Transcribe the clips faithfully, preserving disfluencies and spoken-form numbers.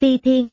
Ti Thiên.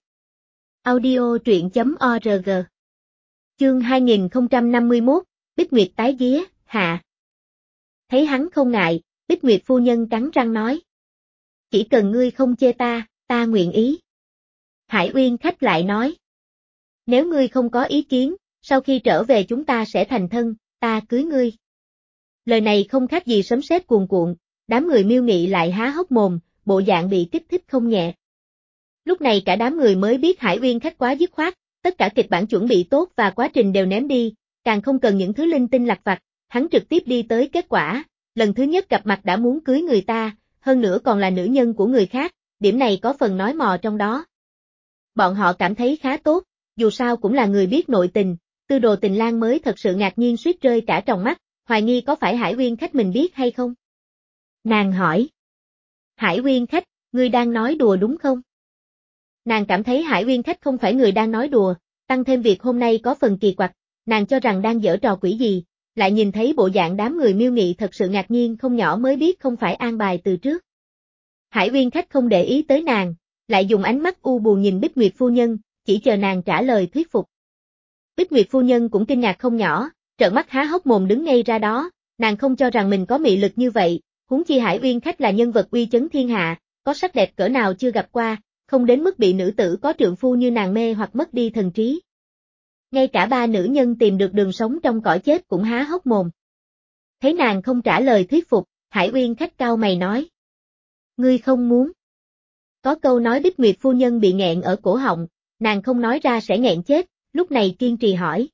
Audio truyện chấm org. Chương hai nghìn không trăm năm mươi mốt, Bích Nguyệt tái vía, hạ. Thấy hắn không ngại, Bích Nguyệt phu nhân cắn răng nói. Chỉ cần ngươi không chê ta, ta nguyện ý. Hải Uyên khách lại nói. Nếu ngươi không có ý kiến, sau khi trở về chúng ta sẽ thành thân, ta cưới ngươi. Lời này không khác gì sấm sét cuồn cuộn, đám người Miêu Nghị lại há hốc mồm, bộ dạng bị kích thích không nhẹ. Lúc này cả đám người mới biết Hải Uyên khách quá dứt khoát, tất cả kịch bản chuẩn bị tốt và quá trình đều ném đi, càng không cần những thứ linh tinh lặt vặt, hắn trực tiếp đi tới kết quả, lần thứ nhất gặp mặt đã muốn cưới người ta, hơn nữa còn là nữ nhân của người khác, điểm này có phần nói mò trong đó. Bọn họ cảm thấy khá tốt, dù sao cũng là người biết nội tình, Tư Đồ Tình Lang mới thật sự ngạc nhiên suýt rơi cả tròng mắt, hoài nghi có phải Hải Uyên khách mình biết hay không. Nàng hỏi. Hải Uyên khách, ngươi đang nói đùa đúng không? Nàng cảm thấy Hải Uyên khách không phải người đang nói đùa, tăng thêm việc hôm nay có phần kỳ quặc, nàng cho rằng đang giở trò quỷ gì, lại nhìn thấy bộ dạng đám người Miêu Nghị thật sự ngạc nhiên không nhỏ mới biết không phải an bài từ trước. Hải Uyên khách không để ý tới nàng, lại dùng ánh mắt u buồn nhìn Bích Nguyệt phu nhân, chỉ chờ nàng trả lời thuyết phục. Bích Nguyệt phu nhân cũng kinh ngạc không nhỏ, trợn mắt há hốc mồm đứng ngay ra đó, nàng không cho rằng mình có mị lực như vậy, huống chi Hải Uyên khách là nhân vật uy chấn thiên hạ, có sắc đẹp cỡ nào chưa gặp qua, không đến mức bị nữ tử có trượng phu như nàng mê hoặc mất đi thần trí. Ngay cả ba nữ nhân tìm được đường sống trong cõi chết cũng há hốc mồm. Thấy nàng không trả lời thuyết phục, Hải Uyên khách cau mày nói. Ngươi không muốn. Có câu nói Bích Nguyệt phu nhân bị nghẹn ở cổ họng, nàng không nói ra sẽ nghẹn chết, lúc này kiên trì hỏi.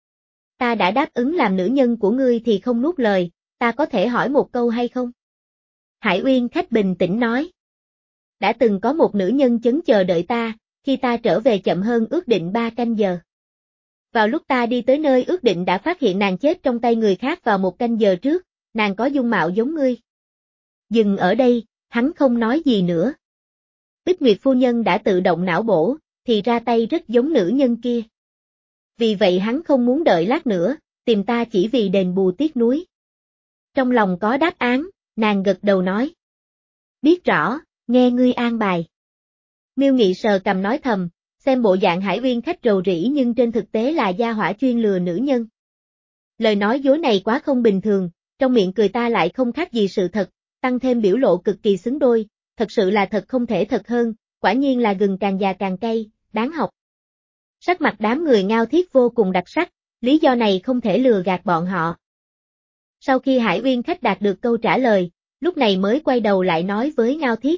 Ta đã đáp ứng làm nữ nhân của ngươi thì không nuốt lời, ta có thể hỏi một câu hay không? Hải Uyên khách bình tĩnh nói. Đã từng có một nữ nhân chấn chờ đợi ta, khi ta trở về chậm hơn ước định ba canh giờ. Vào lúc ta đi tới nơi ước định đã phát hiện nàng chết trong tay người khác vào một canh giờ trước, nàng có dung mạo giống ngươi. Dừng ở đây, hắn không nói gì nữa. Bích Nguyệt phu nhân đã tự động não bổ, thì ra tay rất giống nữ nhân kia. Vì vậy hắn không muốn đợi lát nữa, tìm ta chỉ vì đền bù tiếc nuối. Trong lòng có đáp án, nàng gật đầu nói. Biết rõ, nghe ngươi an bài. Miêu Nghị sờ cầm nói thầm, xem bộ dạng Hải Uyên khách rầu rĩ nhưng trên thực tế là gia hỏa chuyên lừa nữ nhân. Lời nói dối này quá không bình thường, trong miệng cười ta lại không khác gì sự thật, tăng thêm biểu lộ cực kỳ xứng đôi, thật sự là thật không thể thật hơn, quả nhiên là gừng càng già càng cay, đáng học. Sắc mặt đám người Ngao Thiết vô cùng đặc sắc, lý do này không thể lừa gạt bọn họ. Sau khi Hải Uyên khách đạt được câu trả lời, lúc này mới quay đầu lại nói với Ngao Thiết.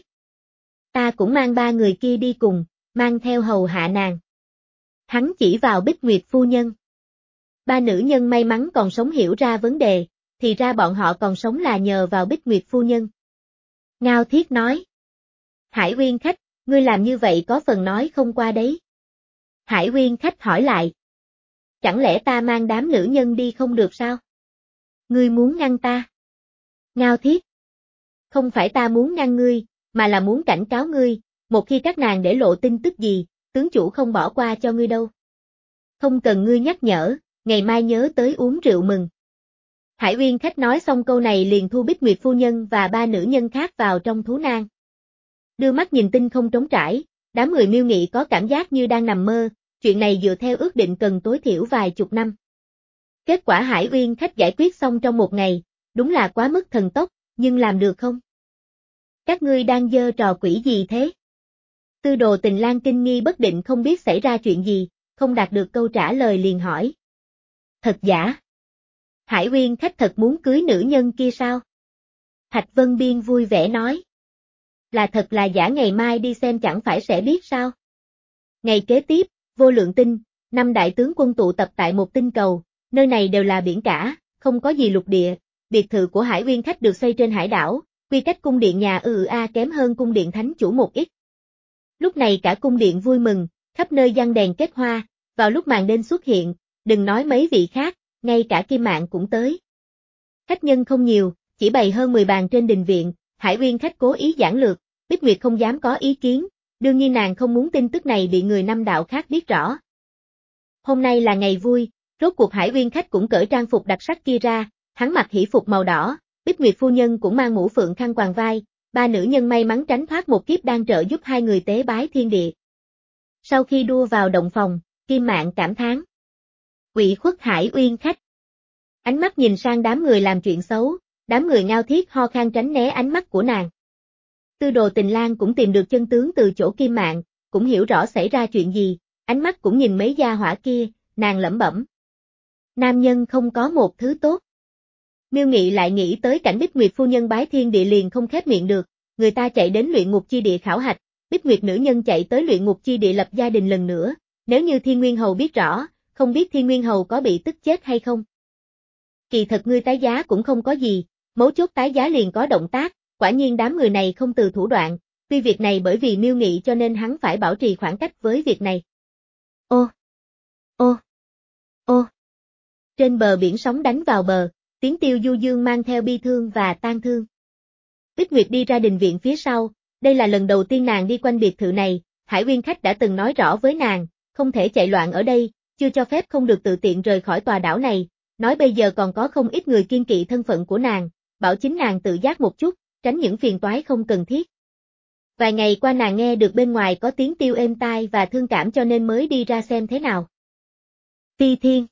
Ta cũng mang ba người kia đi cùng, mang theo hầu hạ nàng. Hắn chỉ vào Bích Nguyệt phu nhân. Ba nữ nhân may mắn còn sống hiểu ra vấn đề, thì ra bọn họ còn sống là nhờ vào Bích Nguyệt phu nhân. Ngao Thiết nói. Hải Uyên khách, ngươi làm như vậy có phần nói không qua đấy. Hải Uyên khách hỏi lại. Chẳng lẽ ta mang đám nữ nhân đi không được sao? Ngươi muốn ngăn ta? Ngao Thiết. Không phải ta muốn ngăn ngươi, mà là muốn cảnh cáo ngươi, một khi các nàng để lộ tin tức gì, tướng chủ không bỏ qua cho ngươi đâu. Không cần ngươi nhắc nhở, ngày mai nhớ tới uống rượu mừng. Hải Uyên khách nói xong câu này liền thu Bích Nguyệt phu nhân và ba nữ nhân khác vào trong thú nang. Đưa mắt nhìn tinh không trống trải, đám người Miêu Nghị có cảm giác như đang nằm mơ, chuyện này dựa theo ước định cần tối thiểu vài chục năm. Kết quả Hải Uyên khách giải quyết xong trong một ngày, đúng là quá mức thần tốc, nhưng làm được không? Các ngươi đang giơ trò quỷ gì thế? Tư Đồ Tình Lang kinh nghi bất định không biết xảy ra chuyện gì, không đạt được câu trả lời liền hỏi. Thật giả? Hải Uyên khách thật muốn cưới nữ nhân kia sao? Thạch Vân Biên vui vẻ nói. Là thật là giả ngày mai đi xem chẳng phải sẽ biết sao? Ngày kế tiếp, Vô Lượng Tinh, năm đại tướng quân tụ tập tại một tinh cầu, nơi này đều là biển cả, không có gì lục địa, biệt thự của Hải Uyên khách được xây trên hải đảo, quy cách cung điện nhà ừ a kém hơn cung điện thánh chủ một ít. Lúc này cả cung điện vui mừng, khắp nơi giăng đèn kết hoa, vào lúc màn đêm xuất hiện, đừng nói mấy vị khác, ngay cả Kim Mạn cũng tới. Khách nhân không nhiều, chỉ bày hơn mười bàn trên đình viện, Hải Uyên khách cố ý giản lược, Bích Nguyệt không dám có ý kiến, đương nhiên nàng không muốn tin tức này bị người năm đạo khác biết rõ. Hôm nay là ngày vui, rốt cuộc Hải Uyên khách cũng cởi trang phục đặc sắc kia ra, hắn mặc hỷ phục màu đỏ, Bích Nguyệt phu nhân cũng mang mũ phượng khăn quàng vai, ba nữ nhân may mắn tránh thoát một kiếp đang trợ giúp hai người tế bái thiên địa. Sau khi đua vào động phòng, Kim Mạn cảm thán. Ủy khuất Hải Uyên khách. Ánh mắt nhìn sang đám người làm chuyện xấu, đám người ngao thiết ho khan tránh né ánh mắt của nàng. Tư Đồ Tình Lang cũng tìm được chân tướng từ chỗ Kim Mạn, cũng hiểu rõ xảy ra chuyện gì, ánh mắt cũng nhìn mấy gia hỏa kia, nàng lẩm bẩm. Nam nhân không có một thứ tốt. Miêu Nghị lại nghĩ tới cảnh Bích Nguyệt phu nhân bái thiên địa liền không khép miệng được, người ta chạy đến luyện ngục chi địa khảo hạch, Bích Nguyệt nữ nhân chạy tới luyện ngục chi địa lập gia đình lần nữa, nếu như Thiên Nguyên Hầu biết rõ, không biết Thiên Nguyên Hầu có bị tức chết hay không. Kỳ thật ngươi tái giá cũng không có gì, mấu chốt tái giá liền có động tác, quả nhiên đám người này không từ thủ đoạn, tuy việc này bởi vì Miêu Nghị cho nên hắn phải bảo trì khoảng cách với việc này. Ô, ô, ô. Trên bờ biển sóng đánh vào bờ, tiếng tiêu du dương mang theo bi thương và tang thương. Bích Nguyệt đi ra đình viện phía sau, đây là lần đầu tiên nàng đi quanh biệt thự này, Hải Uyên khách đã từng nói rõ với nàng, không thể chạy loạn ở đây, chưa cho phép không được tự tiện rời khỏi tòa đảo này, nói bây giờ còn có không ít người kiên kỵ thân phận của nàng, bảo chính nàng tự giác một chút, tránh những phiền toái không cần thiết. Vài ngày qua nàng nghe được bên ngoài có tiếng tiêu êm tai và thương cảm cho nên mới đi ra xem thế nào. Phi Thiên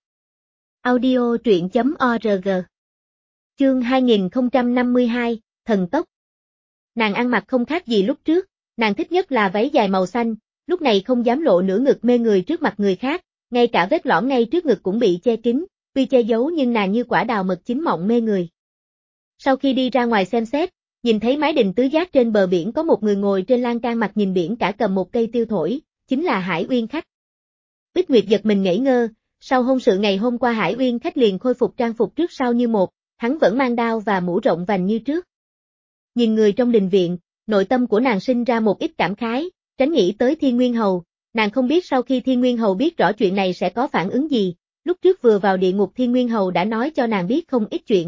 Audio truyện chấm org Chương hai nghìn không trăm năm mươi hai, Thần Tốc. Nàng ăn mặc không khác gì lúc trước, nàng thích nhất là váy dài màu xanh, lúc này không dám lộ nửa ngực mê người trước mặt người khác, ngay cả vết lõm ngay trước ngực cũng bị che kín, tuy che giấu nhưng nàng như quả đào mật chín mọng mê người. Sau khi đi ra ngoài xem xét, nhìn thấy mái đình tứ giác trên bờ biển có một người ngồi trên lan can mặt nhìn biển cả cầm một cây tiêu thổi, chính là Hải Uyên khách. Bích Nguyệt giật mình ngảy ngơ, sau hôn sự ngày hôm qua Hải Uyên khách liền khôi phục trang phục trước sau như một, hắn vẫn mang đao và mũ rộng vành như trước. Nhìn người trong đình viện, nội tâm của nàng sinh ra một ít cảm khái, tránh nghĩ tới Thiên Nguyên Hầu, nàng không biết sau khi Thiên Nguyên Hầu biết rõ chuyện này sẽ có phản ứng gì, lúc trước vừa vào địa ngục Thiên Nguyên Hầu đã nói cho nàng biết không ít chuyện.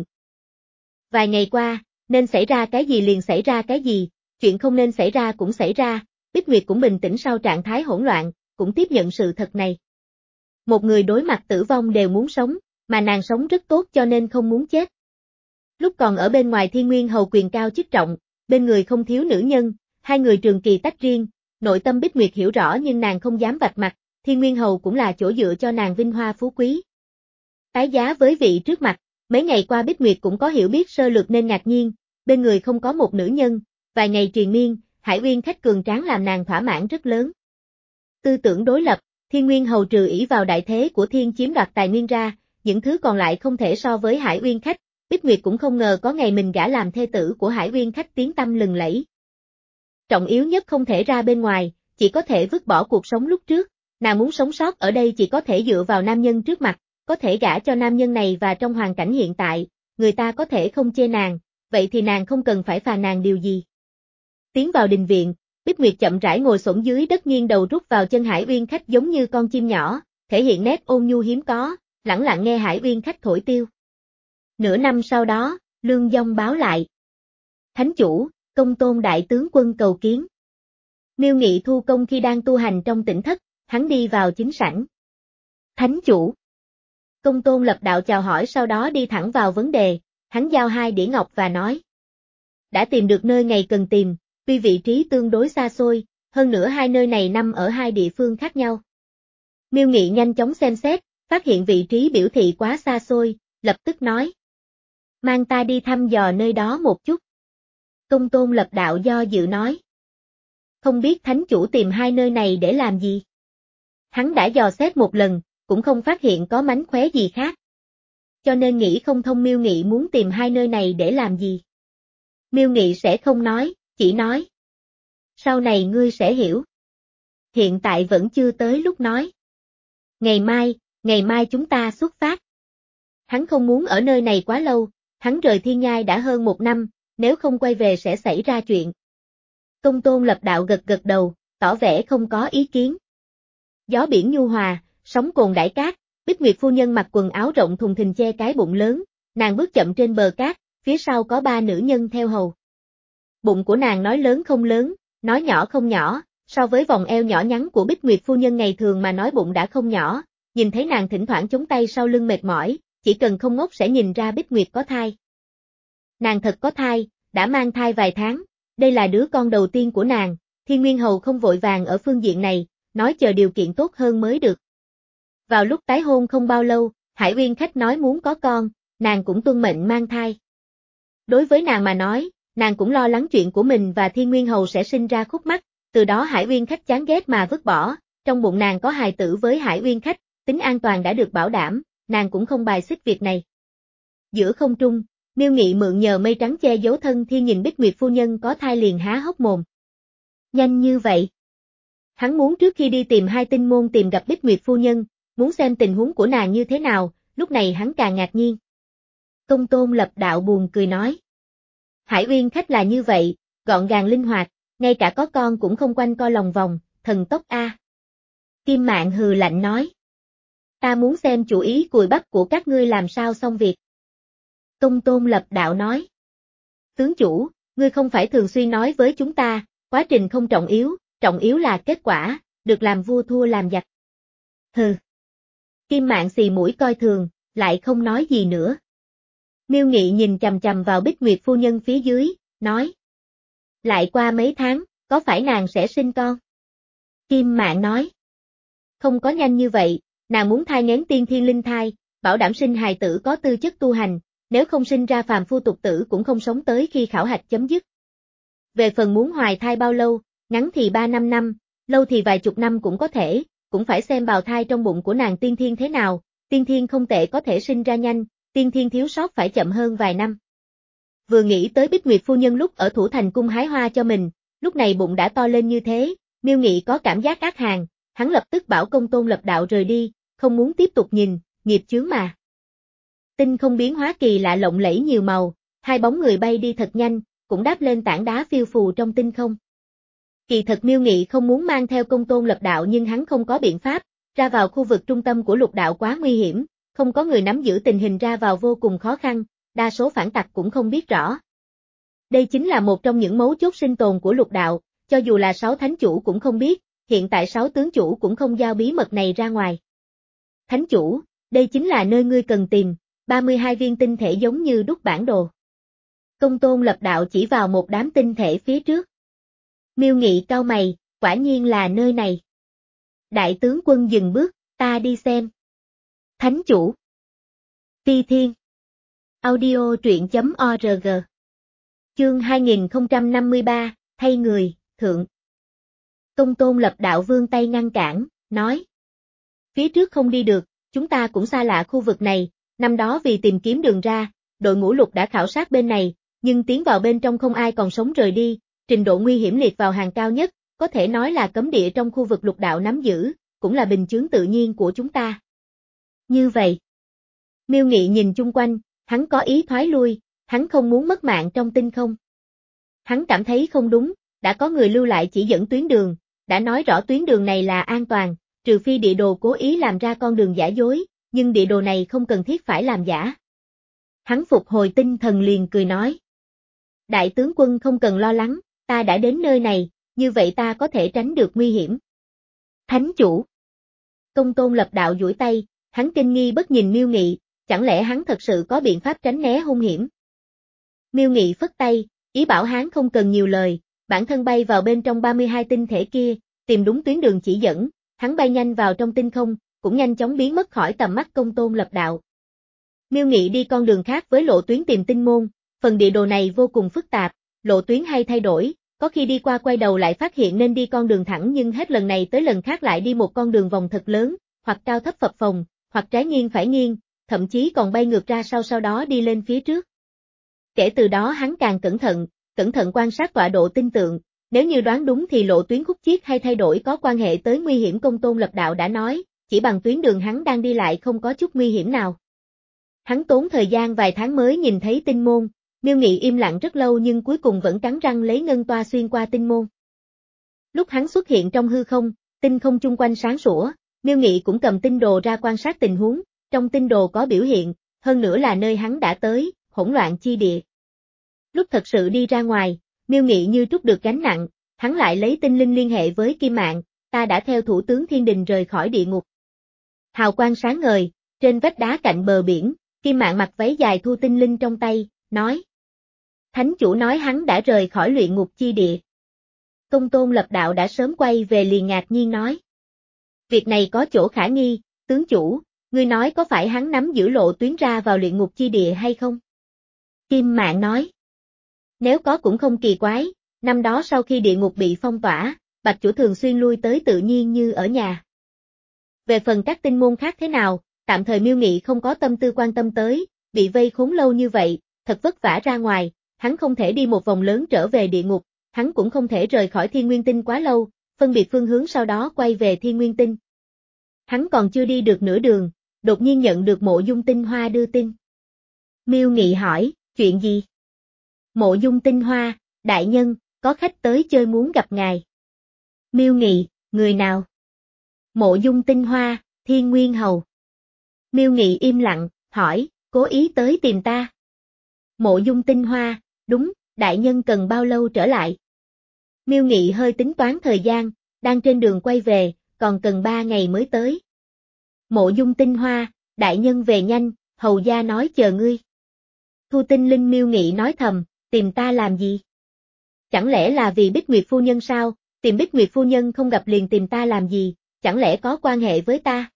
Vài ngày qua, nên xảy ra cái gì liền xảy ra cái gì, chuyện không nên xảy ra cũng xảy ra, Bích Nguyệt cũng bình tĩnh sau trạng thái hỗn loạn, cũng tiếp nhận sự thật này. Một người đối mặt tử vong đều muốn sống, mà nàng sống rất tốt cho nên không muốn chết. Lúc còn ở bên ngoài Thiên Nguyên Hầu quyền cao chức trọng, bên người không thiếu nữ nhân, hai người trường kỳ tách riêng, nội tâm Bích Nguyệt hiểu rõ nhưng nàng không dám vạch mặt, Thiên Nguyên Hầu cũng là chỗ dựa cho nàng vinh hoa phú quý. Tái giá với vị trước mặt, mấy ngày qua Bích Nguyệt cũng có hiểu biết sơ lược nên ngạc nhiên, bên người không có một nữ nhân, vài ngày triền miên, Hải Uyên khách cường tráng làm nàng thỏa mãn rất lớn. Tư tưởng đối lập, Thiên Nguyên Hầu trừ ỷ vào đại thế của Thiên chiếm đoạt tài nguyên ra, những thứ còn lại không thể so với Hải Uyên khách, Bích Nguyệt cũng không ngờ có ngày mình gả làm thê tử của Hải Uyên khách tiếng tăm lừng lẫy. Trọng yếu nhất không thể ra bên ngoài, chỉ có thể vứt bỏ cuộc sống lúc trước, nàng muốn sống sót ở đây chỉ có thể dựa vào nam nhân trước mặt, có thể gả cho nam nhân này và trong hoàn cảnh hiện tại, người ta có thể không chê nàng, vậy thì nàng không cần phải phàn nàn điều gì. Tiến vào đình viện, Bích Nguyệt chậm rãi ngồi xổm dưới đất nghiêng đầu rút vào chân Hải Uyên khách giống như con chim nhỏ, thể hiện nét ôn nhu hiếm có, lẳng lặng nghe Hải Uyên khách thổi tiêu. Nửa năm sau đó, Lương Dông báo lại. Thánh chủ, Công Tôn đại tướng quân cầu kiến. Miêu Nghị thu công khi đang tu hành trong tỉnh thất, hắn đi vào chính sảnh. Thánh chủ. Công Tôn lập đạo chào hỏi sau đó đi thẳng vào vấn đề, hắn giao hai đĩa ngọc và nói. Đã tìm được nơi ngày cần tìm, tuy vị trí tương đối xa xôi, hơn nữa hai nơi này nằm ở hai địa phương khác nhau. Miêu Nghị nhanh chóng xem xét, phát hiện vị trí biểu thị quá xa xôi, lập tức nói. Mang ta đi thăm dò nơi đó một chút. Công Tôn lập đạo do dự nói. Không biết thánh chủ tìm hai nơi này để làm gì? Hắn đã dò xét một lần, cũng không phát hiện có mánh khóe gì khác. Cho nên nghĩ không thông Miêu Nghị muốn tìm hai nơi này để làm gì. Miêu Nghị sẽ không nói, chỉ nói. Sau này ngươi sẽ hiểu. Hiện tại vẫn chưa tới lúc nói. Ngày mai, ngày mai chúng ta xuất phát. Hắn không muốn ở nơi này quá lâu, hắn rời Thiên Nhai đã hơn một năm, nếu không quay về sẽ xảy ra chuyện. Công Tôn lập đạo gật gật đầu, tỏ vẻ không có ý kiến. Gió biển nhu hòa, sóng cồn đãi cát, Bích Nguyệt phu nhân mặc quần áo rộng thùng thình che cái bụng lớn, nàng bước chậm trên bờ cát, phía sau có ba nữ nhân theo hầu. Bụng của nàng nói lớn không lớn, nói nhỏ không nhỏ, so với vòng eo nhỏ nhắn của Bích Nguyệt phu nhân ngày thường mà nói bụng đã không nhỏ, nhìn thấy nàng thỉnh thoảng chống tay sau lưng mệt mỏi, chỉ cần không ngốc sẽ nhìn ra Bích Nguyệt có thai. Nàng thật có thai, đã mang thai vài tháng, đây là đứa con đầu tiên của nàng, Thiên Nguyên Hầu không vội vàng ở phương diện này, nói chờ điều kiện tốt hơn mới được. Vào lúc tái hôn không bao lâu, Hải Uyên Khách nói muốn có con, nàng cũng tuân mệnh mang thai. Đối với nàng mà nói, nàng cũng lo lắng chuyện của mình và Thiên Nguyên Hầu sẽ sinh ra khúc mắc, từ đó Hải Uyên Khách chán ghét mà vứt bỏ, trong bụng nàng có hài tử với Hải Uyên Khách, tính an toàn đã được bảo đảm, nàng cũng không bài xích việc này. Giữa không trung, Miêu Nghị mượn nhờ mây trắng che giấu thân thiên nhìn Bích Nguyệt phu nhân có thai liền há hốc mồm. Nhanh như vậy. Hắn muốn trước khi đi tìm hai tinh môn tìm gặp Bích Nguyệt phu nhân, muốn xem tình huống của nàng như thế nào, lúc này hắn càng ngạc nhiên. Công Tôn Lập Đạo buồn cười nói. Hải Uyên Khách là như vậy, gọn gàng linh hoạt, ngay cả có con cũng không quanh co lòng vòng, thần tốc a. Kim Mạn hừ lạnh nói. Ta muốn xem chủ ý cùi bắp của các ngươi làm sao xong việc. Công Tôn Lập Đạo nói. Tướng chủ, ngươi không phải thường xuyên nói với chúng ta, quá trình không trọng yếu, trọng yếu là kết quả, được làm vua thua làm giặc. Hừ. Kim Mạn xì mũi coi thường, lại không nói gì nữa. Miêu Nghị nhìn chằm chằm vào Bích Nguyệt phu nhân phía dưới, nói. Lại qua mấy tháng, có phải nàng sẽ sinh con? Kim Mạn nói. Không có nhanh như vậy, nàng muốn thai nghén tiên thiên linh thai, bảo đảm sinh hài tử có tư chất tu hành, nếu không sinh ra phàm phu tục tử cũng không sống tới khi khảo hạch chấm dứt. Về phần muốn hoài thai bao lâu, ngắn thì ba năm năm, lâu thì vài chục năm cũng có thể, cũng phải xem bào thai trong bụng của nàng tiên thiên thế nào, tiên thiên không tệ có thể sinh ra nhanh, tiên thiên thiếu sót phải chậm hơn vài năm. Vừa nghĩ tới Bích Nguyệt phu nhân lúc ở Thủ Thành cung hái hoa cho mình, lúc này bụng đã to lên như thế, Miêu Nghị có cảm giác ác hàn, hắn lập tức bảo Công Tôn Lập Đạo rời đi, không muốn tiếp tục nhìn, nghiệp chướng mà. Tinh không biến hóa kỳ lạ lộng lẫy nhiều màu, hai bóng người bay đi thật nhanh, cũng đáp lên tảng đá phiêu phù trong tinh không. Kỳ thật Miêu Nghị không muốn mang theo Công Tôn Lập Đạo nhưng hắn không có biện pháp, ra vào khu vực trung tâm của lục đạo quá nguy hiểm, không có người nắm giữ tình hình ra vào vô cùng khó khăn, đa số phản tặc cũng không biết rõ. Đây chính là một trong những mấu chốt sinh tồn của lục đạo, cho dù là sáu thánh chủ cũng không biết, hiện tại sáu tướng chủ cũng không giao bí mật này ra ngoài. Thánh chủ, đây chính là nơi ngươi cần tìm, ba mươi hai viên tinh thể giống như đúc bản đồ. Công Tôn Lập Đạo chỉ vào một đám tinh thể phía trước. Miêu Nghị cau mày, quả nhiên là nơi này. Đại tướng quân dừng bước, ta đi xem. Thánh chủ. Ti Thiên. Audio truyện chấm org. Chương hai nghìn không trăm năm mươi ba, thay người, thượng. Công Tôn Lập Đạo vươn tay ngăn cản, nói. Phía trước không đi được, chúng ta cũng xa lạ khu vực này, năm đó vì tìm kiếm đường ra, đội ngũ lục đã khảo sát bên này, nhưng tiến vào bên trong không ai còn sống rời đi, trình độ nguy hiểm liệt vào hàng cao nhất, có thể nói là cấm địa trong khu vực lục đạo nắm giữ, cũng là bình chướng tự nhiên của chúng ta. Như vậy. Miêu Nghị nhìn chung quanh, hắn có ý thoái lui, hắn không muốn mất mạng trong tinh không. Hắn cảm thấy không đúng, đã có người lưu lại chỉ dẫn tuyến đường, đã nói rõ tuyến đường này là an toàn, trừ phi địa đồ cố ý làm ra con đường giả dối, nhưng địa đồ này không cần thiết phải làm giả. Hắn phục hồi tinh thần liền cười nói. Đại tướng quân không cần lo lắng, ta đã đến nơi này, như vậy ta có thể tránh được nguy hiểm. Thánh chủ. Công Tôn Lập Đạo duỗi tay, hắn kinh nghi bất nhìn Miêu Nghị, chẳng lẽ hắn thật sự có biện pháp tránh né hung hiểm. Miêu Nghị phất tay, ý bảo hắn không cần nhiều lời, bản thân bay vào bên trong ba mươi hai tinh thể kia, tìm đúng tuyến đường chỉ dẫn, hắn bay nhanh vào trong tinh không, cũng nhanh chóng biến mất khỏi tầm mắt Công Tôn Lập Đạo. Miêu Nghị đi con đường khác với lộ tuyến tìm tinh môn, phần địa đồ này vô cùng phức tạp, lộ tuyến hay thay đổi, có khi đi qua quay đầu lại phát hiện nên đi con đường thẳng nhưng hết lần này tới lần khác lại đi một con đường vòng thật lớn, hoặc cao thấp phập phồng, hoặc trái nghiêng phải nghiêng, thậm chí còn bay ngược ra sau sau đó đi lên phía trước. Kể từ đó hắn càng cẩn thận, cẩn thận quan sát tọa độ tinh tượng, nếu như đoán đúng thì lộ tuyến khúc chiết hay thay đổi có quan hệ tới nguy hiểm. Công Tôn Lập Đạo đã nói, chỉ bằng tuyến đường hắn đang đi lại không có chút nguy hiểm nào. Hắn tốn thời gian vài tháng mới nhìn thấy tinh môn, Miêu Nghị im lặng rất lâu nhưng cuối cùng vẫn cắn răng lấy ngân toa xuyên qua tinh môn. Lúc hắn xuất hiện trong hư không, tinh không chung quanh sáng sủa, Miêu Nghị cũng cầm tinh đồ ra quan sát tình huống, trong tinh đồ có biểu hiện, hơn nữa là nơi hắn đã tới, hỗn loạn chi địa. Lúc thật sự đi ra ngoài, Miêu Nghị như trút được gánh nặng, hắn lại lấy tinh linh liên hệ với Kim Mạn, ta đã theo thủ tướng Thiên Đình rời khỏi địa ngục. Hào quang sáng ngời, trên vách đá cạnh bờ biển, Kim Mạn mặc váy dài thu tinh linh trong tay, nói. Thánh chủ nói hắn đã rời khỏi luyện ngục chi địa. Công Tôn Lập Đạo đã sớm quay về liền ngạc nhiên nói. Việc này có chỗ khả nghi, tướng chủ, ngươi nói có phải hắn nắm giữ lộ tuyến ra vào luyện ngục chi địa hay không? Kim Mạn nói. Nếu có cũng không kỳ quái, năm đó sau khi địa ngục bị phong tỏa, Bạch Chủ thường xuyên lui tới tự nhiên như ở nhà. Về phần các tinh môn khác thế nào, tạm thời Miêu Nghị không có tâm tư quan tâm tới, bị vây khốn lâu như vậy, thật vất vả ra ngoài, hắn không thể đi một vòng lớn trở về địa ngục, hắn cũng không thể rời khỏi Thiên Nguyên Tinh quá lâu, phân biệt phương hướng sau đó quay về Thiên Nguyên Tinh. Hắn còn chưa đi được nửa đường, đột nhiên nhận được Mộ Dung Tinh Hoa đưa tin. Miêu Nghị hỏi, chuyện gì? Mộ Dung Tinh Hoa, đại nhân, có khách tới chơi muốn gặp ngài. Miêu Nghị, người nào? Mộ Dung Tinh Hoa, Thiên Nguyên Hầu. Miêu Nghị im lặng, hỏi, cố ý tới tìm ta. Mộ Dung Tinh Hoa, đúng, đại nhân cần bao lâu trở lại? Miêu Nghị hơi tính toán thời gian, đang trên đường quay về, còn cần ba ngày mới tới. Mộ Dung Tinh Hoa, đại nhân về nhanh, hầu gia nói chờ ngươi. Thu Tinh Linh Miêu Nghị nói thầm, tìm ta làm gì? Chẳng lẽ là vì Bích Nguyệt phu nhân sao, tìm Bích Nguyệt phu nhân không gặp liền tìm ta làm gì, chẳng lẽ có quan hệ với ta?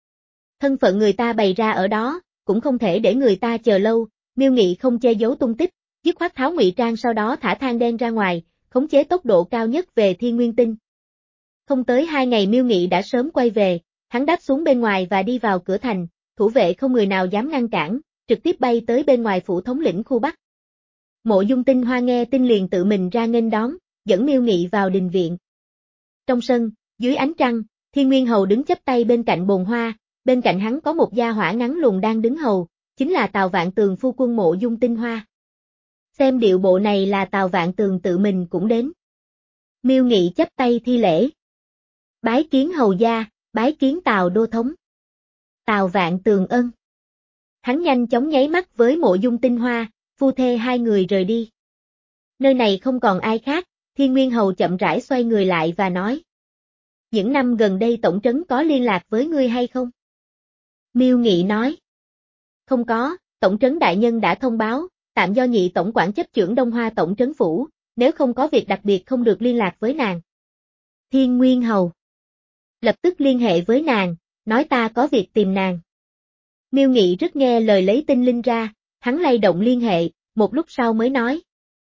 Thân phận người ta bày ra ở đó, cũng không thể để người ta chờ lâu, Miêu Nghị không che giấu tung tích, dứt khoát tháo ngụy trang sau đó thả than đen ra ngoài, khống chế tốc độ cao nhất về Thiên Nguyên Tinh. Không tới hai ngày Miêu Nghị đã sớm quay về, hắn đáp xuống bên ngoài và đi vào cửa thành, thủ vệ không người nào dám ngăn cản, trực tiếp bay tới bên ngoài phủ thống lĩnh khu Bắc. Mộ Dung Tinh Hoa nghe tin liền tự mình ra nghênh đón, dẫn Miêu Nghị vào đình viện. Trong sân, dưới ánh trăng, Thiên Nguyên Hầu đứng chắp tay bên cạnh bồn hoa, bên cạnh hắn có một gia hỏa ngắn lùn đang đứng hầu, chính là Tào Vạn Tường phu quân Mộ Dung Tinh Hoa. Xem điệu bộ này là Tào Vạn Tường tự mình cũng đến. Miêu Nghị chắp tay thi lễ. Bái kiến hầu gia, bái kiến Tào đô thống. Tào Vạn Tường ân. Hắn nhanh chóng nháy mắt với Mộ Dung Tinh Hoa, phu thê hai người rời đi. Nơi này không còn ai khác, Thiên Nguyên Hầu chậm rãi xoay người lại và nói. Những năm gần đây tổng trấn có liên lạc với ngươi hay không? Miêu Nghị nói. Không có, tổng trấn đại nhân đã thông báo, tạm do nhị tổng quản chấp chưởng Đông Hoa tổng trấn phủ, nếu không có việc đặc biệt không được liên lạc với nàng. Thiên Nguyên Hầu. Lập tức liên hệ với nàng, nói ta có việc tìm nàng. Miêu Nghị rất nghe lời lấy tinh linh ra, hắn lay động liên hệ, một lúc sau mới nói.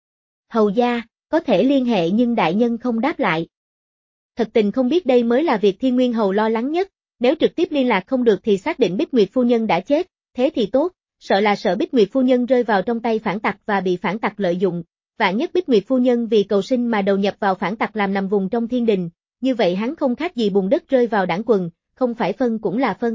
Hầu gia, có thể liên hệ nhưng đại nhân không đáp lại. Thật tình không biết đây mới là việc Thiên Nguyên Hầu lo lắng nhất, nếu trực tiếp liên lạc không được thì xác định Bích Nguyệt phu nhân đã chết, thế thì tốt, sợ là sợ Bích Nguyệt phu nhân rơi vào trong tay phản tặc và bị phản tặc lợi dụng, vạn nhất Bích Nguyệt phu nhân vì cầu sinh mà đầu nhập vào phản tặc làm nằm vùng trong thiên đình, như vậy hắn không khác gì bùn đất rơi vào đảng quần, không phải phân cũng là phân.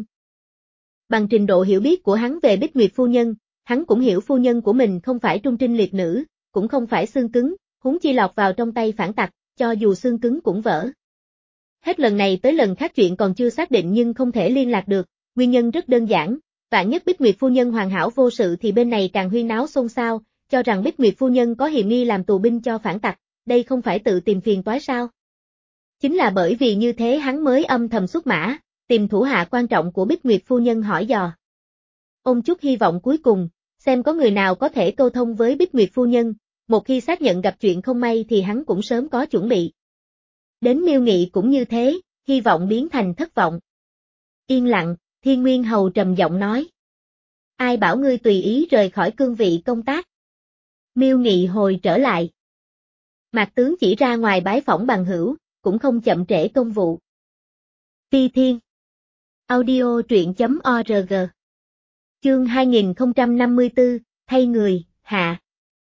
Bằng trình độ hiểu biết của hắn về Bích Nguyệt phu nhân, hắn cũng hiểu phu nhân của mình không phải trung trinh liệt nữ, cũng không phải xương cứng, huống chi lọt vào trong tay phản tặc, cho dù xương cứng cũng vỡ. Hết lần này tới lần khác chuyện còn chưa xác định nhưng không thể liên lạc được, nguyên nhân rất đơn giản, vạn nhất Bích Nguyệt phu nhân hoàn hảo vô sự thì bên này càng huyên náo xôn xao, cho rằng Bích Nguyệt phu nhân có hiềm nghi làm tù binh cho phản tặc, đây không phải tự tìm phiền toái sao? Chính là bởi vì như thế hắn mới âm thầm xuất mã, tìm thủ hạ quan trọng của Bích Nguyệt phu nhân hỏi dò. Ôm chút hy vọng cuối cùng, xem có người nào có thể câu thông với Bích Nguyệt phu nhân, một khi xác nhận gặp chuyện không may thì hắn cũng sớm có chuẩn bị. Đến Miêu Nghị cũng như thế, hy vọng biến thành thất vọng. Yên lặng, Thiên Nguyên Hầu trầm giọng nói. Ai bảo ngươi tùy ý rời khỏi cương vị công tác? Miêu Nghị hồi trở lại. Mạc tướng chỉ ra ngoài bái phỏng bằng hữu, cũng không chậm trễ công vụ. Phi Thiên. Audio truyện chấm org. Chương hai nghìn không trăm năm mươi tư, thay người, hạ.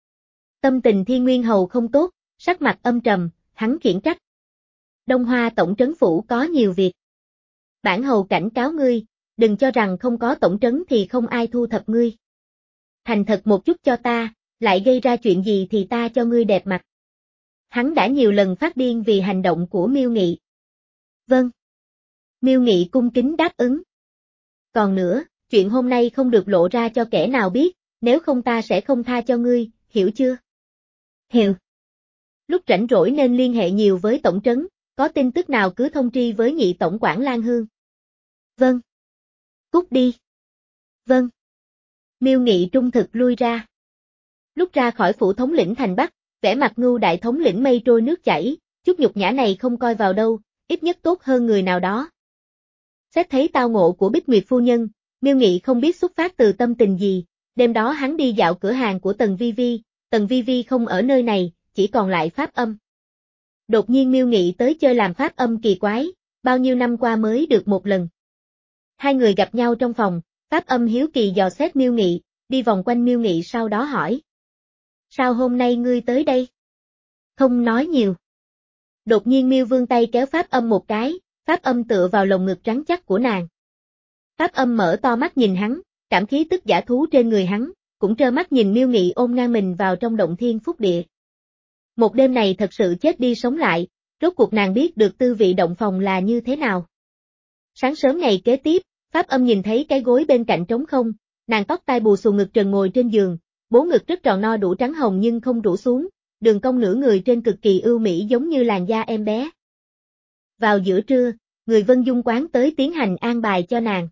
Tâm tình Thiên Nguyên Hầu không tốt, sắc mặt âm trầm, hắn khiển trách. Đông Hoa tổng trấn phủ có nhiều việc. Bản hầu cảnh cáo ngươi, đừng cho rằng không có tổng trấn thì không ai thu thập ngươi. Thành thật một chút cho ta, lại gây ra chuyện gì thì ta cho ngươi đẹp mặt. Hắn đã nhiều lần phát điên vì hành động của Miêu Nghị. Vâng. Miêu Nghị cung kính đáp ứng. Còn nữa, chuyện hôm nay không được lộ ra cho kẻ nào biết, nếu không ta sẽ không tha cho ngươi, hiểu chưa? Hiểu. Lúc rảnh rỗi nên liên hệ nhiều với tổng trấn, có tin tức nào cứ thông tri với nhị tổng quản Lan Hương. Vâng. Cút đi. Vâng. Miêu Nghị trung thực lui ra. Lúc ra khỏi phủ thống lĩnh thành Bắc, vẻ mặt Ngưu đại thống lĩnh mây trôi nước chảy, chút nhục nhã này không coi vào đâu, ít nhất tốt hơn người nào đó. Xét thấy tao ngộ của Bích Nguyệt phu nhân, Miêu Nghị không biết xuất phát từ tâm tình gì, đêm đó hắn đi dạo cửa hàng của Tần Vi Vi, Tần Vi Vi không ở nơi này, chỉ còn lại Pháp Âm. Đột nhiên Miêu Nghị tới chơi làm Pháp Âm kỳ quái, bao nhiêu năm qua mới được một lần. Hai người gặp nhau trong phòng, Pháp Âm hiếu kỳ dò xét Miêu Nghị, đi vòng quanh Miêu Nghị sau đó hỏi. Sao hôm nay ngươi tới đây? Không nói nhiều. Đột nhiên Miêu vươn tay kéo Pháp Âm một cái, Pháp Âm tựa vào lồng ngực rắn chắc của nàng. Pháp Âm mở to mắt nhìn hắn, cảm khí tức giả thú trên người hắn, cũng trơ mắt nhìn Miêu Nghị ôm ngang mình vào trong động thiên phúc địa. Một đêm này thật sự chết đi sống lại, rốt cuộc nàng biết được tư vị động phòng là như thế nào. Sáng sớm ngày kế tiếp, Pháp Âm nhìn thấy cái gối bên cạnh trống không, nàng tóc tai bù xù ngực trần ngồi trên giường, bố ngực rất tròn no đủ trắng hồng nhưng không rũ xuống, đường cong nửa người trên cực kỳ ưu mỹ giống như làn da em bé. Vào giữa trưa, người Vân Dung quán tới tiến hành an bài cho nàng.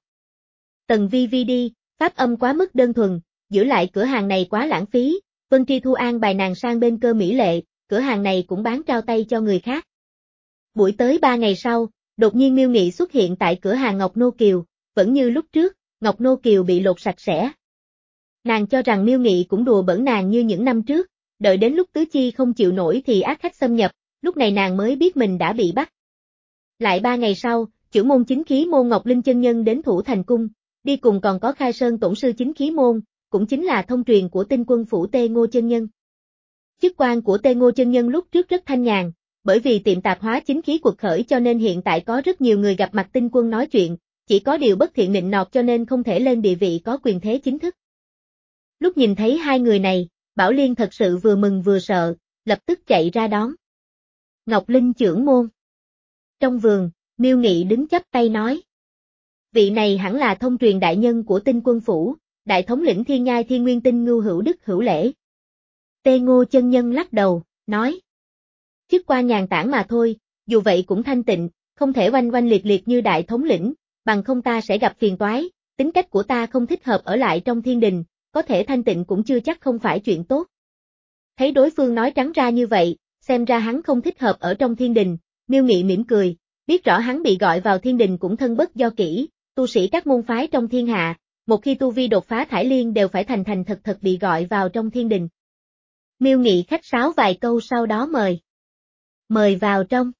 Tần Vi Vi đi, Pháp Âm quá mức đơn thuần, giữ lại cửa hàng này quá lãng phí, Vân Tri Thu an bài nàng sang bên Cơ Mỹ Lệ, cửa hàng này cũng bán trao tay cho người khác. Buổi tới ba ngày sau, đột nhiên Miêu Nghị xuất hiện tại cửa hàng Ngọc Nô Kiều, vẫn như lúc trước, Ngọc Nô Kiều bị lột sạch sẽ. Nàng cho rằng Miêu Nghị cũng đùa bỡn nàng như những năm trước, đợi đến lúc tứ chi không chịu nổi thì ác khách xâm nhập, lúc này nàng mới biết mình đã bị bắt. Lại ba ngày sau, chưởng môn chính khí môn Ngọc Linh chân nhân đến Thủ Thành Cung, đi cùng còn có Khai Sơn Tổng sư chính khí môn, cũng chính là thông truyền của Tinh Quân phủ Tê Ngô chân nhân. Chức quan của Tê Ngô chân nhân lúc trước rất thanh nhàn, bởi vì tiệm tạp hóa chính khí quật khởi cho nên hiện tại có rất nhiều người gặp mặt Tinh Quân nói chuyện, chỉ có điều bất thiện nịnh nọt cho nên không thể lên địa vị có quyền thế chính thức. Lúc nhìn thấy hai người này, Bảo Liên thật sự vừa mừng vừa sợ, lập tức chạy ra đón. Ngọc Linh chưởng môn. Trong vườn, Miêu Nghị đứng chắp tay nói. Vị này hẳn là thông truyền đại nhân của Tinh Quân phủ, đại thống lĩnh Thiên Nhai Thiên Nguyên Tinh Ngưu Hữu Đức Hữu Lễ. Tê Ngô chân nhân lắc đầu, nói. Chức quan nhàn tản mà thôi, dù vậy cũng thanh tịnh, không thể oanh oanh liệt liệt như đại thống lĩnh, bằng không ta sẽ gặp phiền toái, tính cách của ta không thích hợp ở lại trong thiên đình, có thể thanh tịnh cũng chưa chắc không phải chuyện tốt. Thấy đối phương nói trắng ra như vậy, xem ra hắn không thích hợp ở trong thiên đình, Miêu Nghị mỉm cười, biết rõ hắn bị gọi vào thiên đình cũng thân bất do kỹ, tu sĩ các môn phái trong thiên hạ, một khi tu vi đột phá thải liên đều phải thành thành thật thật bị gọi vào trong thiên đình. Miêu Nghị khách sáo vài câu sau đó mời. Mời vào trong.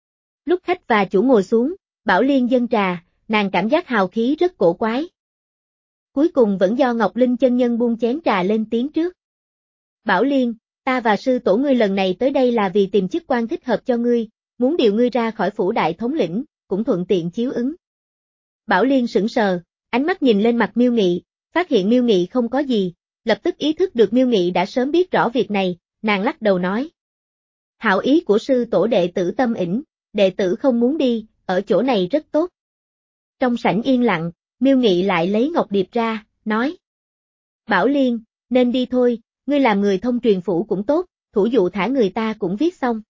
Lúc khách và chủ ngồi xuống, Bảo Liên dâng trà, nàng cảm giác hào khí rất cổ quái. Cuối cùng vẫn do Ngọc Linh chân nhân buông chén trà lên tiếng trước. Bảo Liên, ta và sư tổ ngươi lần này tới đây là vì tìm chức quan thích hợp cho ngươi, muốn điều ngươi ra khỏi phủ đại thống lĩnh, cũng thuận tiện chiếu ứng. Bảo Liên sững sờ, ánh mắt nhìn lên mặt Miêu Nghị, phát hiện Miêu Nghị không có gì, lập tức ý thức được Miêu Nghị đã sớm biết rõ việc này, nàng lắc đầu nói. Hảo ý của sư tổ đệ tử tâm ỉnh, đệ tử không muốn đi, ở chỗ này rất tốt. Trong sảnh yên lặng, Miêu Nghị lại lấy ngọc điệp ra, nói. Bảo Liên, nên đi thôi, ngươi làm người thông truyền phủ cũng tốt, thủ dụ thả người ta cũng viết xong.